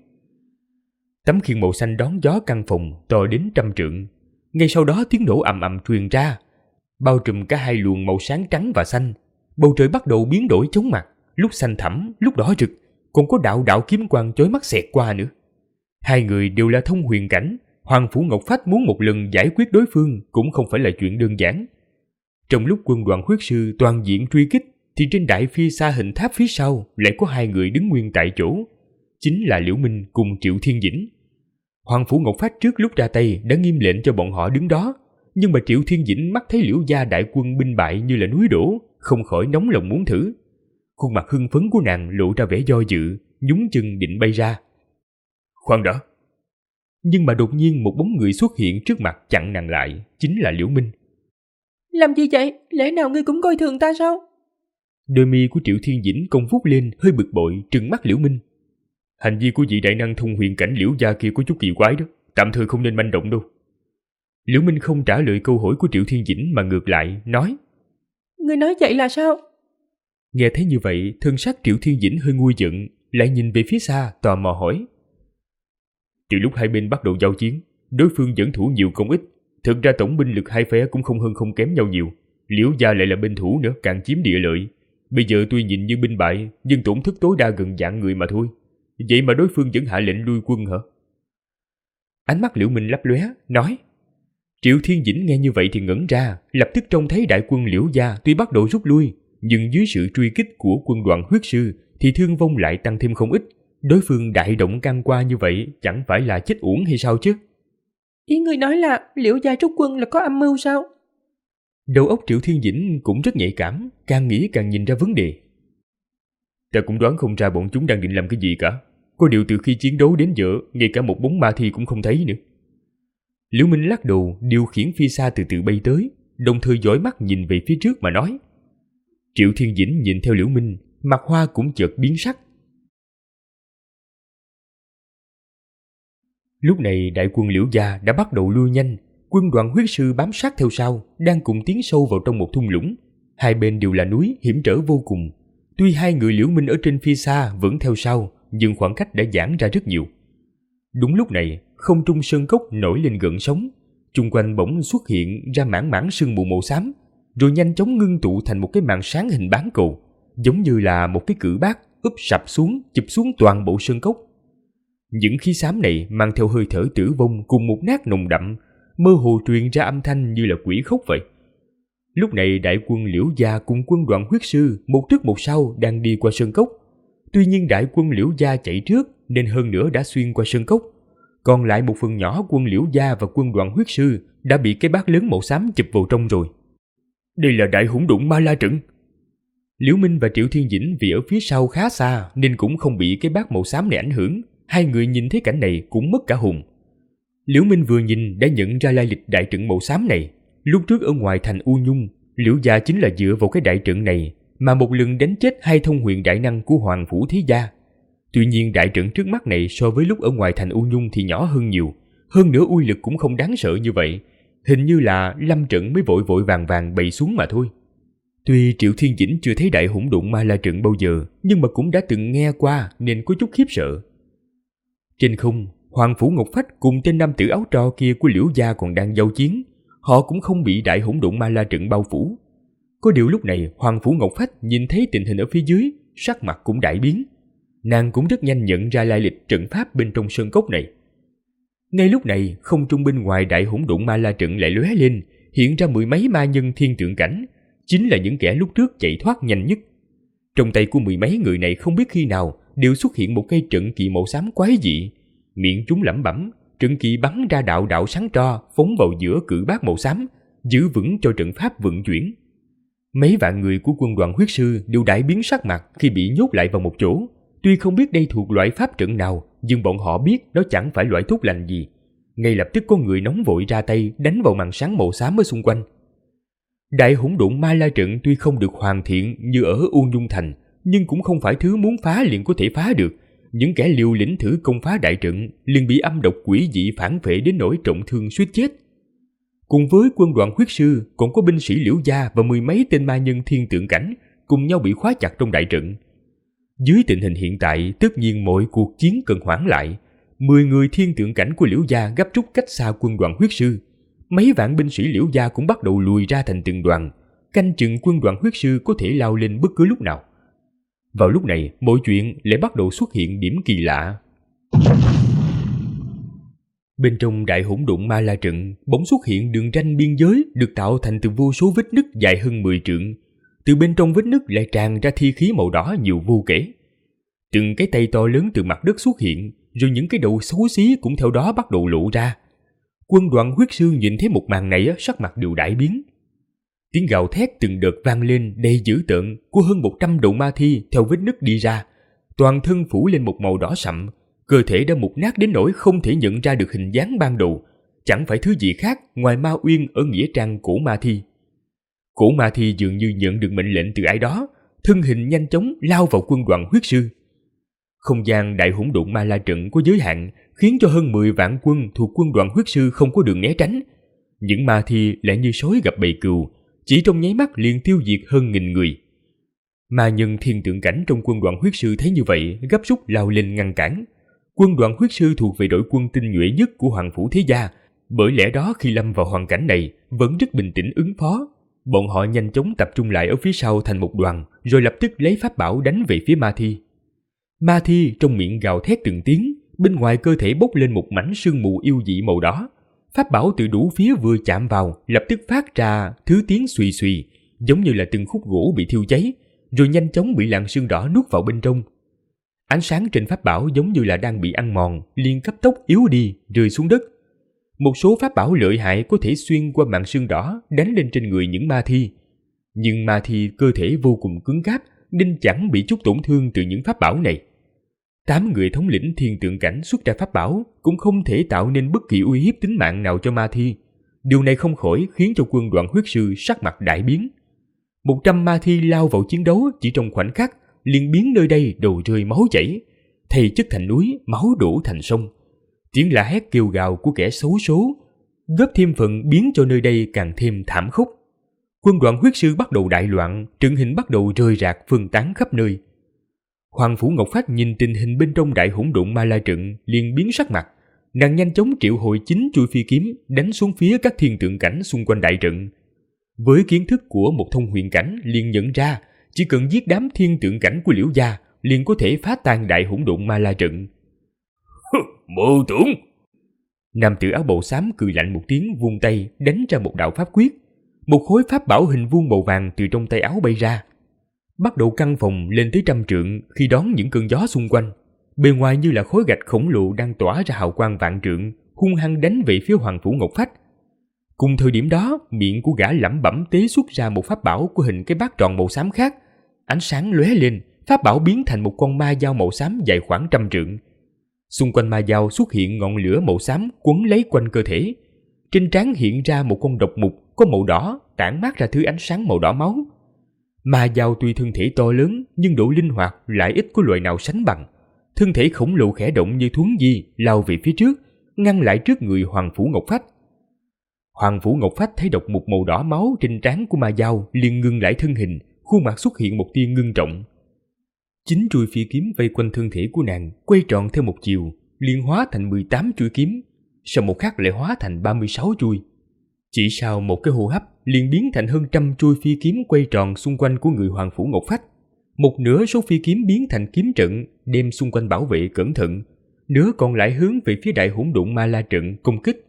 Tấm khiên màu xanh đón gió căn phòng to đến 100 trượng. Ngay sau đó tiếng nổ ầm ầm truyền ra, bao trùm cả hai luồng màu sáng trắng và xanh. Bầu trời bắt đầu biến đổi chóng mặt, lúc xanh thẳm, lúc đỏ rực, còn có đạo đạo kiếm quang chói mắt xẹt qua nữa. Hai người đều là thông huyền cảnh, Hoàng Phủ Ngọc Phách muốn một lần giải quyết đối phương cũng không phải là chuyện đơn giản. Trong lúc quân Đoạn Huyết Sư toàn diện truy kích, thì trên đại phi xa hình tháp phía sau lại có hai người đứng nguyên tại chỗ, chính là Liễu Minh cùng Triệu Thiên Dĩnh. Hoàng Phủ Ngọc Phách trước lúc ra tay đã nghiêm lệnh cho bọn họ đứng đó, nhưng mà Triệu Thiên Dĩnh mắt thấy Liễu gia đại quân binh bại như là núi đổ, không khỏi nóng lòng muốn thử. Khuôn mặt hưng phấn của nàng lộ ra vẻ do dự, nhún chân định bay ra. Khoan đã! Nhưng mà đột nhiên một bóng người xuất hiện trước mặt chặn nàng lại, chính là Liễu Minh. Làm gì vậy? Lẽ nào ngươi cũng coi thường ta sao? Đôi mi của Triệu Thiên Dĩnh cong vút lên, hơi bực bội trừng mắt Liễu Minh. Hành vi của vị đại năng thông huyền cảnh Liễu gia kia có chút kỳ quái đó, tạm thời không nên manh động đâu. Liễu Minh không trả lời câu hỏi của Triệu Thiên Dĩnh mà ngược lại nói. Ngươi nói vậy là sao? Nghe thấy như vậy, thân sắc Triệu Thiên Dĩnh hơi nguôi giận, lại nhìn về phía xa tò mò hỏi. Từ lúc hai bên bắt đầu giao chiến, đối phương dẫn thủ nhiều công ít, thực ra tổng binh lực hai phe cũng không hơn không kém nhau nhiều. Liễu gia lại là bên thủ nữa, càng chiếm địa lợi. Bây giờ tuy nhìn như binh bại, nhưng tổn thất tối đa gần vạn người mà thôi. Vậy mà đối phương vẫn hạ lệnh lui quân hả? Ánh mắt Liễu Minh lấp lóe, nói. Triệu Thiên Dĩnh nghe như vậy thì ngẩn ra, lập tức trông thấy đại quân Liễu gia tuy bắt đầu rút lui, nhưng dưới sự truy kích của quân Đoạn Huyết Sư thì thương vong lại tăng thêm không ít. Đối phương đại động can qua như vậy chẳng phải là chết uổng hay sao chứ? Ý ngươi nói là Liễu gia rút quân là có âm mưu sao? Đầu óc Triệu Thiên Dĩnh cũng rất nhạy cảm, càng nghĩ càng nhìn ra vấn đề. Ta cũng đoán không ra bọn chúng đang định làm cái gì cả. Có điều từ khi chiến đấu đến giờ, ngay cả một bóng ma thi cũng không thấy nữa. Liễu Minh lắc đầu, điều khiển phi xa từ từ bay tới, đồng thời dõi mắt nhìn về phía trước mà nói. Triệu Thiên Dĩnh nhìn theo Liễu Minh, mặt hoa cũng chợt biến sắc. Lúc này đại quân Liễu gia đã bắt đầu lui nhanh, quân Đoạn Huyết Sư bám sát theo sau, đang cùng tiến sâu vào trong một thung lũng. Hai bên đều là núi, hiểm trở vô cùng. Tuy hai người Liễu Minh ở trên phi xa vẫn theo sau, nhưng khoảng cách đã giãn ra rất nhiều. Đúng lúc này, không trung sơn cốc nổi lên gợn sóng, chung quanh bỗng xuất hiện ra mảng mảng sương mù màu xám, rồi nhanh chóng ngưng tụ thành một cái màn sáng hình bán cầu, giống như là một cái cự bát úp sập xuống, chụp xuống toàn bộ sơn cốc. Những khí xám này mang theo hơi thở tử vong cùng một nát nồng đậm, mơ hồ truyền ra âm thanh như là quỷ khóc vậy. Lúc này đại quân Liễu gia cùng quân Đoạn Huyết Sư một trước một sau đang đi qua sơn cốc. Tuy nhiên đại quân Liễu gia chạy trước nên hơn nữa đã xuyên qua sơn cốc. Còn lại một phần nhỏ quân Liễu gia và quân Đoàn huyết sư đã bị cái bát lớn màu xám chụp vào trong rồi. Đây là đại hỗn độn ma la trận. Liễu Minh và Triệu Thiên Dĩnh vì ở phía sau khá xa nên cũng không bị cái bát màu xám này ảnh hưởng. Hai người nhìn thấy cảnh này cũng mất cả hồn. Liễu Minh vừa nhìn đã nhận ra lai lịch đại trận màu xám này. Lúc trước ở ngoài thành U Nhung, Liễu gia chính là dựa vào cái đại trận này mà một lần đánh chết 2 thông huyền đại năng của Hoàng Phủ Thế Gia. Tuy nhiên đại trận trước mắt này so với lúc ở ngoài thành U Nhung thì nhỏ hơn nhiều. Hơn nữa uy lực cũng không đáng sợ như vậy. Hình như là lâm trận mới vội vội vàng vàng bày xuống mà thôi. Tuy Triệu Thiên Dĩnh chưa thấy đại hỗn độn ma la trận bao giờ, nhưng mà cũng đã từng nghe qua nên có chút khiếp sợ. Trên không, Hoàng Phủ Ngọc Phách cùng tên nam tử áo tro kia của Liễu gia còn đang giao chiến. Họ cũng không bị đại hỗn độn ma la trận bao phủ. Có điều lúc này Hoàng Phủ Ngọc Phách nhìn thấy tình hình ở phía dưới, sắc mặt cũng đại biến. Nàng cũng rất nhanh nhận ra lai lịch trận pháp bên trong sơn cốc này. Ngay lúc này, không trung bên ngoài đại hỗn độn ma la trận lại lóe lên, hiện ra 10 mấy ma nhân thiên tượng cảnh, chính là những kẻ lúc trước chạy thoát nhanh nhất. Trong tay của 10 mấy người này không biết khi nào đều xuất hiện một cây trận kỳ màu xám quái dị, miệng chúng lẩm bẩm, trận kỳ bắn ra đạo đạo sáng tro phóng vào giữa cự bát màu xám, giữ vững cho trận pháp vận chuyển. Mấy vạn người của quân Đoàn huyết sư đều đại biến sắc mặt khi bị nhốt lại vào một chỗ. Tuy không biết đây thuộc loại pháp trận nào, nhưng bọn họ biết đó chẳng phải loại tốt lành gì. Ngay lập tức có người nóng vội ra tay đánh vào màn sáng màu xám ở xung quanh. Đại hỗn độn ma la trận tuy không được hoàn thiện như ở U Nhung Thành, nhưng cũng không phải thứ muốn phá liền có thể phá được. Những kẻ liều lĩnh thử công phá đại trận liền bị âm độc quỷ dị phản phệ đến nỗi trọng thương suýt chết. Cùng với quân Đoàn huyết sư còn có binh sĩ Liễu gia và 10 mấy tên ma nhân thiên tượng cảnh cùng nhau bị khóa chặt trong đại trận. Dưới tình hình hiện tại, tất nhiên mọi cuộc chiến cần hoãn lại. 10 người thiên tượng cảnh của Liễu gia gấp rút cách xa quân Đoàn huyết sư. Mấy vạn binh sĩ Liễu gia cũng bắt đầu lùi ra thành từng đoàn, canh chừng quân Đoàn huyết sư có thể lao lên bất cứ lúc nào. Vào lúc này, mọi chuyện lại bắt đầu xuất hiện điểm kỳ lạ. Bên trong đại hỗn độn ma la trận bỗng xuất hiện đường ranh biên giới được tạo thành từ vô số vết nứt dài hơn 10 trượng. Từ bên trong vết nứt lại tràn ra thi khí màu đỏ nhiều vô kể. Từng cái tay to lớn từ mặt đất xuất hiện, rồi những cái đầu xấu xí cũng theo đó bắt đầu lộ ra. Quân Đoàn huyết sư nhìn thấy một màn này sắc mặt đều đại biến. Tiếng gào thét từng đợt vang lên đầy dữ tợn của hơn 100 đầu ma thi theo vết nứt đi ra, toàn thân phủ lên một màu đỏ sậm, cơ thể đã mục nát đến nỗi không thể nhận ra được hình dáng ban đầu, chẳng phải thứ gì khác ngoài Ma Uyên ở nghĩa trang cổ ma thi. Cổ ma thi dường như nhận được mệnh lệnh từ ai đó, thân hình nhanh chóng lao vào quân Đoàn huyết sư. Không gian đại hỗn độn ma la trận có giới hạn, khiến cho hơn 10 vạn quân thuộc quân Đoàn huyết sư không có đường né tránh. Những ma thi lại như sói gặp bầy cừu, chỉ trong nháy mắt liền tiêu diệt hơn 1000 người. Ma nhân thiên tượng cảnh trong quân Đoàn huyết sư thấy như vậy, gấp rút lao lên ngăn cản. Quân Đoàn huyết sư thuộc về đội quân tinh nhuệ nhất của Hoàng Phủ Thế Gia, bởi lẽ đó khi lâm vào hoàn cảnh này vẫn rất bình tĩnh ứng phó. Bọn họ nhanh chóng tập trung lại ở phía sau thành một đoàn, rồi lập tức lấy pháp bảo đánh về phía ma thi. Ma thi trong miệng gào thét từng tiếng, bên ngoài cơ thể bốc lên một mảnh sương mù yêu dị màu đỏ. Pháp bảo từ đủ phía vừa chạm vào, lập tức phát ra thứ tiếng xùy xùy, giống như là từng khúc gỗ bị thiêu cháy, rồi nhanh chóng bị làn sương đỏ nuốt vào bên trong. Ánh sáng trên pháp bảo giống như là đang bị ăn mòn, liền cấp tốc yếu đi, rơi xuống đất. Một số pháp bảo lợi hại có thể xuyên qua màn sương đỏ, đánh lên trên người những ma thi. Nhưng ma thi cơ thể vô cùng cứng cáp, nên chẳng bị chút tổn thương từ những pháp bảo này. 8 người thống lĩnh thiên tượng cảnh xuất ra pháp bảo cũng không thể tạo nên bất kỳ uy hiếp tính mạng nào cho ma thi. Điều này không khỏi khiến cho quân Đoàn huyết sư sắc mặt đại biến. 100 ma thi lao vào chiến đấu chỉ trong khoảnh khắc, liền biến nơi đây đầu rơi máu chảy, thây chất thành núi, máu đổ thành sông. Tiếng la hét kêu gào của kẻ xấu số góp thêm phần biến cho nơi đây càng thêm thảm khốc. Quân Đoàn huyết sư bắt đầu đại loạn, trận hình bắt đầu rơi rạc phân tán khắp nơi. Hoàng Phủ Ngọc Phách nhìn tình hình bên trong đại hỗn độn ma la trận liền biến sắc mặt, nàng nhanh chóng triệu hồi 9 chuôi phi kiếm đánh xuống phía các thiên tượng cảnh xung quanh đại trận. Với kiến thức của một thông huyền cảnh liền nhận ra, chỉ cần giết đám thiên tượng cảnh của Liễu gia liền có thể phá tan đại hỗn độn ma la trận. Mơ tưởng! Nam tử áo bào xám cười lạnh một tiếng, vung tay đánh ra một đạo pháp quyết. Một khối pháp bảo hình vuông màu vàng từ trong tay áo bay ra, bắt đầu căng phòng lên tới 100 trượng khi đón những cơn gió xung quanh. bề ngoài như là khối gạch khổng lồ đang tỏa ra hào quang vạn trượng, hung hăng đánh về phía Hoàng Phủ Ngọc Phách. Cùng thời điểm đó, miệng của gã lẩm bẩm tế xuất ra một pháp bảo của hình cái bát tròn màu xám khác. Ánh sáng lóe lên, pháp bảo biến thành một con ma dao màu xám dài khoảng 100 trượng. Xung quanh ma dao xuất hiện ngọn lửa màu xám quấn lấy quanh cơ thể. Trên trán hiện ra một con độc mục có màu đỏ, tản mát ra thứ ánh sáng màu đỏ máu. Ma dao tuy thân thể to lớn nhưng độ linh hoạt lại ít có loài nào sánh bằng. Thân thể khổng lồ khẽ động như thuấn di lao về phía trước, ngăn lại trước người Hoàng Phủ Ngọc Phách. Hoàng Phủ Ngọc Phách thấy độc mục màu đỏ máu trên trán của ma dao, liền ngưng lại thân hình, khuôn mặt xuất hiện một tia ngưng trọng. 9 chuôi phi kiếm vây quanh thân thể của nàng, quay tròn theo một chiều, liền hóa thành 18 chuôi kiếm, sau một khắc lại hóa thành 36 chuôi. Chỉ sau một cái hô hấp, liền biến thành hơn 100 chuôi phi kiếm quay tròn xung quanh của người Hoàng Phủ Ngọc Phách. Một nửa số phi kiếm biến thành kiếm trận, đem xung quanh bảo vệ cẩn thận, nửa còn lại hướng về phía đại hỗn độn ma la trận công kích.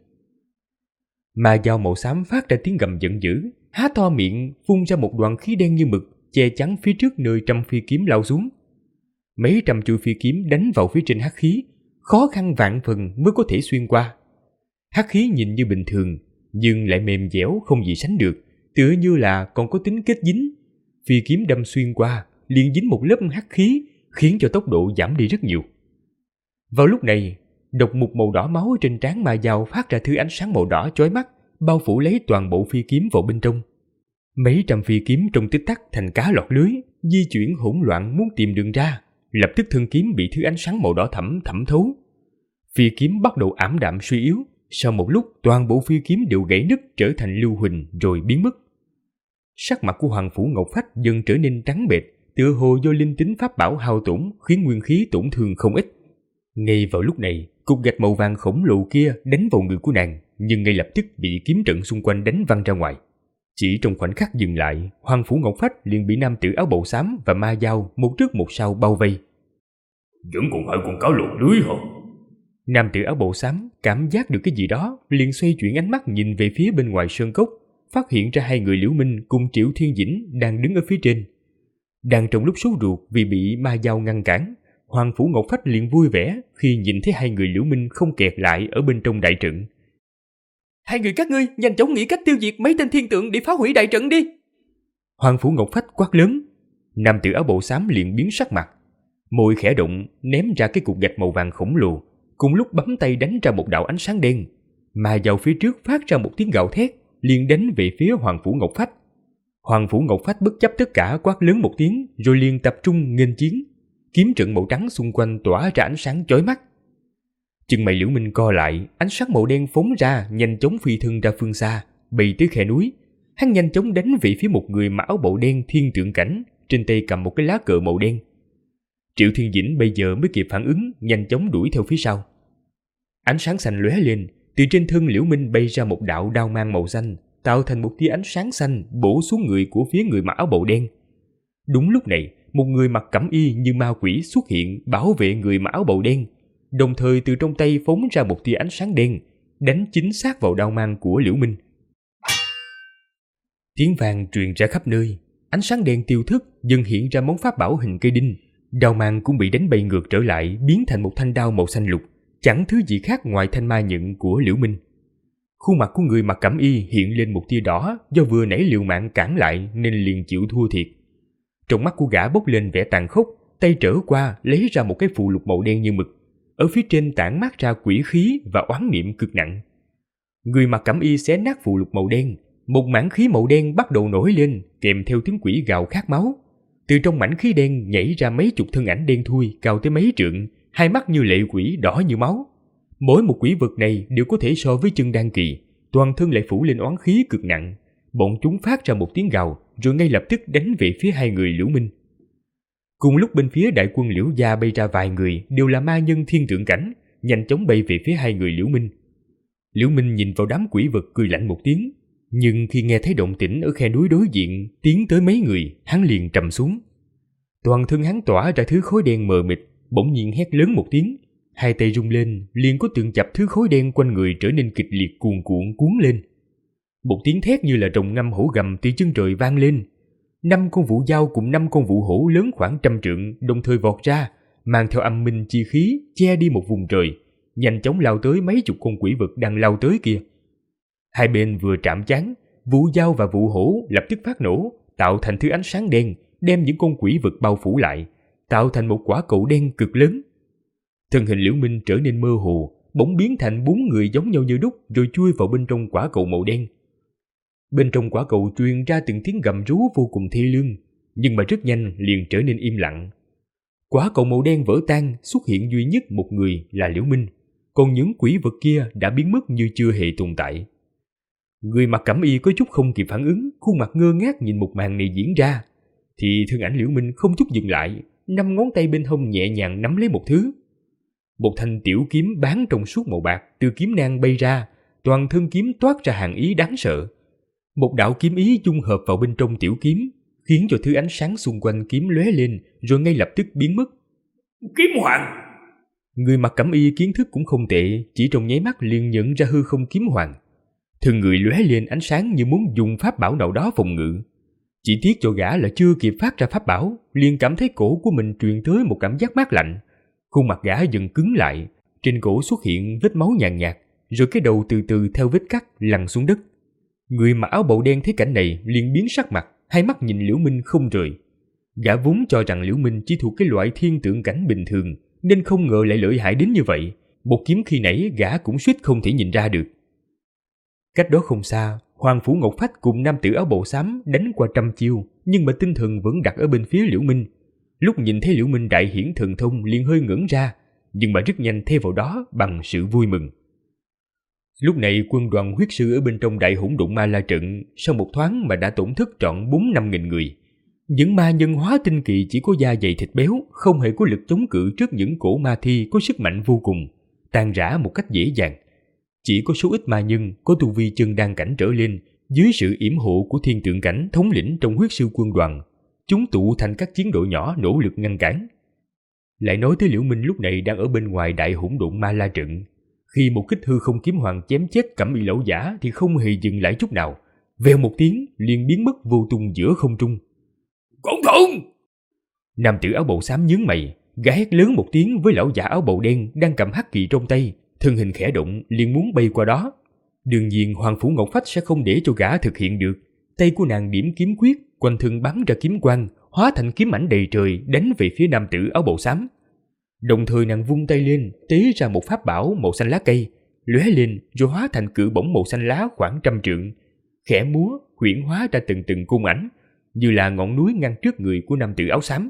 Ma dao màu xám phát ra tiếng gầm giận dữ, há to miệng phun ra một đoàn khí đen như mực, che chắn phía trước nơi 100 phi kiếm lao xuống. Mấy trăm chuôi phi kiếm đánh vào phía trên hắc khí, khó khăn vạn phần mới có thể xuyên qua. Hắc khí nhìn như bình thường, nhưng lại mềm dẻo không gì sánh được, tựa như là còn có tính kết dính. Phi kiếm đâm xuyên qua, liền dính một lớp hắc khí, khiến cho tốc độ giảm đi rất nhiều. Vào lúc này, độc mục màu đỏ máu trên trán ma dao phát ra thứ ánh sáng màu đỏ chói mắt, bao phủ lấy toàn bộ phi kiếm vào bên trong. Mấy trăm phi kiếm trong tích tắc thành cá lọt lưới, di chuyển hỗn loạn muốn tìm đường ra. Lập tức thân kiếm bị thứ ánh sáng màu đỏ thẫm thẩm thấu. Phi kiếm bắt đầu ảm đạm suy yếu, sau một lúc toàn bộ phi kiếm đều gãy nứt trở thành lưu huỳnh rồi biến mất. Sắc mặt của Hoàng Phủ Ngọc Phách dần trở nên trắng bệch, tựa hồ do linh tính pháp bảo hao tổn khiến nguyên khí tổn thương không ít. Ngay vào lúc này, cục gạch màu vàng khổng lồ kia đánh vào người của nàng, nhưng ngay lập tức bị kiếm trận xung quanh đánh văng ra ngoài. Chỉ trong khoảnh khắc dừng lại, Hoàng Phủ Ngọc Phách liền bị nam tử áo bào xám và ma dao một trước một sau bao vây. Vẫn còn hai con cá lọt lưới hả? Nam tử áo bào xám cảm giác được cái gì đó, liền xoay chuyển ánh mắt nhìn về phía bên ngoài sơn cốc, phát hiện ra hai người Liễu Minh cùng Triệu Thiên Dĩnh đang đứng ở phía trên. Đang trong lúc sốt ruột vì bị ma dao ngăn cản, Hoàng Phủ Ngọc Phách liền vui vẻ khi nhìn thấy hai người Liễu Minh không kẹt lại ở bên trong đại trận. Hai người các ngươi nhanh chóng nghĩ cách tiêu diệt mấy tên thiên tượng để phá hủy đại trận đi. Hoàng Phủ Ngọc Phách quát lớn. Nam tử áo bào xám liền biến sắc mặt, môi khẽ động ném ra cái cục gạch màu vàng khổng lồ, cùng lúc bấm tay đánh ra một đạo ánh sáng đen. Ma dao phía trước phát ra một tiếng gào thét, liền đánh về phía Hoàng Phủ Ngọc Phách. Hoàng Phủ Ngọc Phách bất chấp tất cả quát lớn một tiếng, rồi liền tập trung nghênh chiến. Kiếm trận màu trắng xung quanh tỏa ra ánh sáng chói mắt. Chân mày Liễu Minh co lại, ánh sáng màu đen phóng ra, nhanh chóng phi thân ra phương xa, bay tới khe núi. Hắn nhanh chóng đánh về phía một người mặc áo bào đen thiên tượng cảnh, trên tay cầm một cái lá cờ màu đen. Triệu Thiên Dĩnh bây giờ mới kịp phản ứng, nhanh chóng đuổi theo phía sau. Ánh sáng xanh lóe lên, từ trên thân Liễu Minh bay ra một đạo đao mang màu xanh, tạo thành một tia ánh sáng xanh bổ xuống người của phía người mặc áo bào đen. Đúng lúc này, một người mặc cẩm y như ma quỷ xuất hiện bảo vệ người mặc áo bào đen, đồng thời từ trong tay phóng ra một tia ánh sáng đen, đánh chính xác vào đao mang của Liễu Minh. Tiếng vang truyền ra khắp nơi, ánh sáng đen tiêu thất, dần hiện ra món pháp bảo hình cây đinh. Đao mang cũng bị đánh bay ngược trở lại, biến thành một thanh đao màu xanh lục, chẳng thứ gì khác ngoài thanh ma nhận của Liễu Minh. Khuôn mặt của người mặc cẩm y hiện lên một tia đỏ, do vừa nãy liều mạng cản lại nên liền chịu thua thiệt. Trong mắt của gã bốc lên vẻ tàn khốc, tay trở qua lấy ra một cái phù lục màu đen như mực, ở phía trên tản mát ra quỷ khí và oán niệm cực nặng. Người mặc cẩm y xé nát phù lục màu đen, một mảng khí màu đen bắt đầu nổi lên, kèm theo tiếng quỷ gào khát máu. Từ trong mảnh khí đen nhảy ra mấy chục thân ảnh đen thui cao tới mấy trượng, hai mắt như lệ quỷ đỏ như máu. Mỗi một quỷ vật này đều có thể so với chân đan kỳ, toàn thân lại phủ lên oán khí cực nặng. Bọn chúng phát ra một tiếng gào, rồi ngay lập tức đánh về phía hai người Liễu Minh. Cùng lúc bên phía đại quân Liễu gia bay ra vài người, đều là ma nhân thiên tượng cảnh, nhanh chóng bay về phía hai người Liễu Minh. Liễu Minh nhìn vào đám quỷ vật cười lạnh một tiếng, nhưng khi nghe thấy động tĩnh ở khe núi đối diện tiến tới mấy người, hắn liền trầm xuống. Toàn thân hắn tỏa ra thứ khối đen mờ mịt, bỗng nhiên hét lớn một tiếng, hai tay rung lên, liền có tượng chập thứ khối đen quanh người trở nên kịch liệt cuồn cuộn cuốn lên. Một tiếng thét như là rồng ngâm hổ gầm từ chân trời vang lên. 5 con vũ dao cùng 5 con vũ hổ lớn khoảng 100 trượng đồng thời vọt ra, mang theo âm minh chi khí che đi một vùng trời, nhanh chóng lao tới mấy chục con quỷ vật đang lao tới kia. Hai bên vừa chạm trán, vụ dao và vụ hổ lập tức phát nổ, tạo thành thứ ánh sáng đen, đem những con quỷ vật bao phủ lại, tạo thành một quả cầu đen cực lớn. Thân hình Liễu Minh trở nên mơ hồ, bỗng biến thành 4 người giống nhau như đúc rồi chui vào bên trong quả cầu màu đen. Bên trong quả cầu truyền ra từng tiếng gầm rú vô cùng thê lương, nhưng mà rất nhanh liền trở nên im lặng. Quả cầu màu đen vỡ tan, xuất hiện duy nhất một người là Liễu Minh, còn những quỷ vật kia đã biến mất như chưa hề tồn tại. Người mặc cẩm y có chút không kịp phản ứng, khuôn mặt ngơ ngác nhìn một màn này diễn ra, thì thân ảnh Liễu Minh không chút dừng lại, 5 ngón tay bên hông nhẹ nhàng nắm lấy một thứ. Một thanh tiểu kiếm bán trong suốt màu bạc từ kiếm nang bay ra, toàn thân kiếm toát ra hàn ý đáng sợ. Một đạo kiếm ý dung hợp vào bên trong tiểu kiếm, khiến cho thứ ánh sáng xung quanh kiếm lóe lên rồi ngay lập tức biến mất. Kiếm hoàng! Người mặc cẩm y kiến thức cũng không tệ, chỉ trong nháy mắt liền nhận ra hư không kiếm hoàng. Thân người lóe lên ánh sáng như muốn dùng pháp bảo nào đó phòng ngự. Chỉ tiếc cho gã là chưa kịp phát ra pháp bảo, liền cảm thấy cổ của mình truyền tới một cảm giác mát lạnh. Khuôn mặt gã dần cứng lại, trên cổ xuất hiện vết máu nhàn nhạt, rồi cái đầu từ từ theo vết cắt lăn xuống đất. Người mặc áo bào đen thấy cảnh này liền biến sắc mặt, hai mắt nhìn Liễu Minh không rời. Gã vốn cho rằng Liễu Minh chỉ thuộc cái loại thiên tượng cảnh bình thường, nên không ngờ lại lợi hại đến như vậy. Một kiếm khi nãy gã cũng suýt không thể nhìn ra được. Cách đó không xa, Hoàng Phủ Ngọc Phách cùng nam tử áo bào xám đánh qua trăm chiêu, nhưng mà tinh thần vẫn đặt ở bên phía Liễu Minh. Lúc nhìn thấy Liễu Minh đại hiển thần thông liền hơi ngẩn ra, nhưng mà rất nhanh thay vào đó bằng sự vui mừng. Lúc này quân đoàn huyết sư ở bên trong đại hỗn độn ma la trận sau một thoáng mà đã tổn thất trọn 4-5 nghìn người. Những ma nhân hóa tinh kỳ chỉ có da dày thịt béo, không hề có lực chống cự trước những cổ ma thi có sức mạnh vô cùng, tan rã một cách dễ dàng. Chỉ có số ít ma nhân có tu vi chân đan cảnh trở lên, dưới sự yểm hộ của thiên tượng cảnh thống lĩnh trong huyết sư quân đoàn, chúng tụ thành các chiến đội nhỏ nỗ lực ngăn cản. Lại nói tới Liễu Minh lúc này đang ở bên ngoài đại hỗn độn ma la trận. Khi một kích hư không kiếm hoàng chém chết cẩm y lão giả thì không hề dừng lại chút nào, vèo một tiếng liền biến mất vô tung giữa không trung. Cẩn thận! Nam tử áo bào xám nhướng mày, gã hét lớn một tiếng với lão giả áo bào đen đang cầm hắc kỳ trong tay, thân hình khẽ động liền muốn bay qua đó. Đương nhiên Hoàng Phủ Ngọc Phách sẽ không để cho gã thực hiện được. Tay của nàng điểm kiếm quyết, quanh thân bắn ra kiếm quang, hóa thành kiếm ảnh đầy trời đánh về phía nam tử áo bào xám. Đồng thời nàng vung tay lên, tế ra một pháp bảo màu xanh lá cây, lóe lên rồi hóa thành cự bổng màu xanh lá khoảng 100 trượng, khẽ múa huyễn hóa ra từng từng cung ảnh, như là ngọn núi ngăn trước người của nam tử áo xám.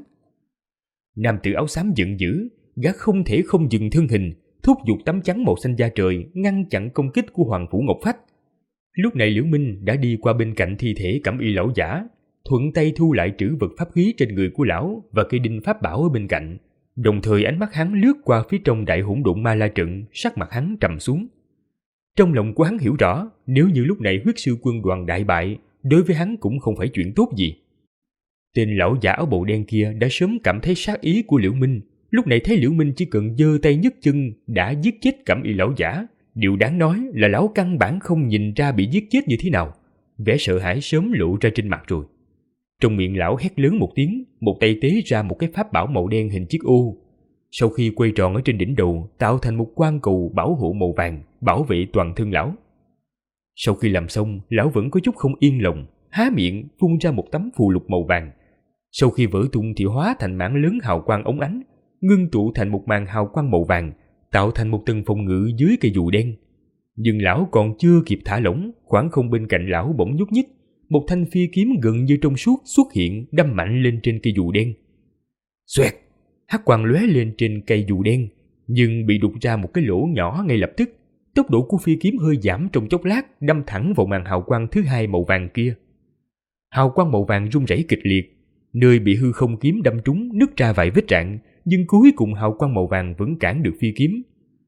Nam tử áo xám giận dữ, gã không thể không dừng thân hình, thúc giục tấm chắn màu xanh da trời ngăn chặn công kích của Hoàng Phủ Ngọc Phách. Lúc này Liễu Minh đã đi qua bên cạnh thi thể cẩm y lão giả, thuận tay thu lại trữ vật pháp khí trên người của lão và cây đinh pháp bảo ở bên cạnh. Đồng thời ánh mắt hắn lướt qua phía trong đại hỗn độn ma la trận, sắc mặt hắn trầm xuống. Trong lòng của hắn hiểu rõ, nếu như lúc này huyết sư quân đoàn đại bại, đối với hắn cũng không phải chuyện tốt gì. Tên lão giả áo bào đen kia đã sớm cảm thấy sát ý của Liễu Minh, lúc này thấy Liễu Minh chỉ cần giơ tay nhấc chân đã giết chết cẩm y lão giả. Điều đáng nói là lão căn bản không nhìn ra bị giết chết như thế nào, vẻ sợ hãi sớm lộ ra trên mặt rồi. Trong miệng lão hét lớn một tiếng, một tay tế ra một cái pháp bảo màu đen hình chiếc ô. Sau khi quay tròn ở trên đỉnh đầu, tạo thành một quan cầu bảo hộ màu vàng, bảo vệ toàn thân lão. Sau khi làm xong, lão vẫn có chút không yên lòng, há miệng phun ra một tấm phù lục màu vàng. Sau khi vỡ tung thì hóa thành mảng lớn hào quang óng ánh, ngưng tụ thành một màn hào quang màu vàng, tạo thành một tầng phòng ngự dưới cây dù đen. Nhưng lão còn chưa kịp thả lỏng, khoảng không bên cạnh lão bỗng nhúc nhích, một thanh phi kiếm gần như trong suốt xuất hiện, đâm mạnh lên trên cây dù đen. Xoẹt, hắc quang lóe lên trên cây dù đen, nhưng bị đục ra một cái lỗ nhỏ ngay lập tức. Tốc độ của phi kiếm hơi giảm trong chốc lát, đâm thẳng vào màn hào quang thứ hai màu vàng kia. Hào quang màu vàng rung rẩy kịch liệt, nơi bị hư không kiếm đâm trúng nứt ra vài vết rạn, nhưng cuối cùng hào quang màu vàng vẫn cản được phi kiếm.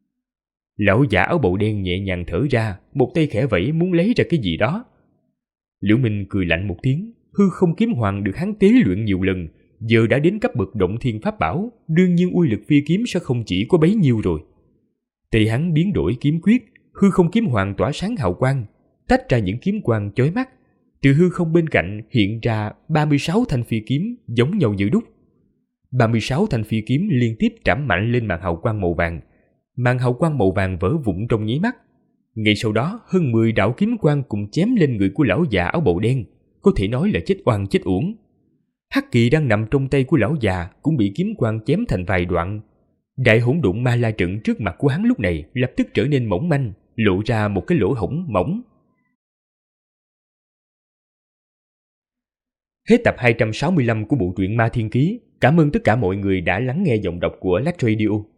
Lão giả áo bào đen nhẹ nhàng thở ra, một tay khẽ vẫy muốn lấy ra cái gì đó. Liễu Minh cười lạnh một tiếng, hư không kiếm hoàng được hắn tế luyện nhiều lần, giờ đã đến cấp bậc động thiên pháp bảo, đương nhiên uy lực phi kiếm sẽ không chỉ có bấy nhiêu rồi. Tay hắn biến đổi kiếm quyết, hư không kiếm hoàng tỏa sáng hào quang, tách ra những kiếm quang chói mắt. Từ hư không bên cạnh hiện ra 36 thanh phi kiếm giống nhau như đúc. 36 thanh phi kiếm liên tiếp trảm mạnh lên màn hào quang màu vàng. Màn hào quang màu vàng vỡ vụn trong nháy mắt. Ngay sau đó, hơn 10 đạo kiếm quang cùng chém lên người của lão già áo bào đen, có thể nói là chết oan chết uổng. Hắc kỳ đang nằm trong tay của lão già cũng bị kiếm quang chém thành vài đoạn. Đại hỗn độn ma la trận trước mặt của hắn lúc này lập tức trở nên mỏng manh, lộ ra một cái lỗ hổng mỏng. Hết tập 265 của bộ truyện Ma Thiên Ký. Cảm ơn tất cả mọi người đã lắng nghe giọng đọc của Lách Radio.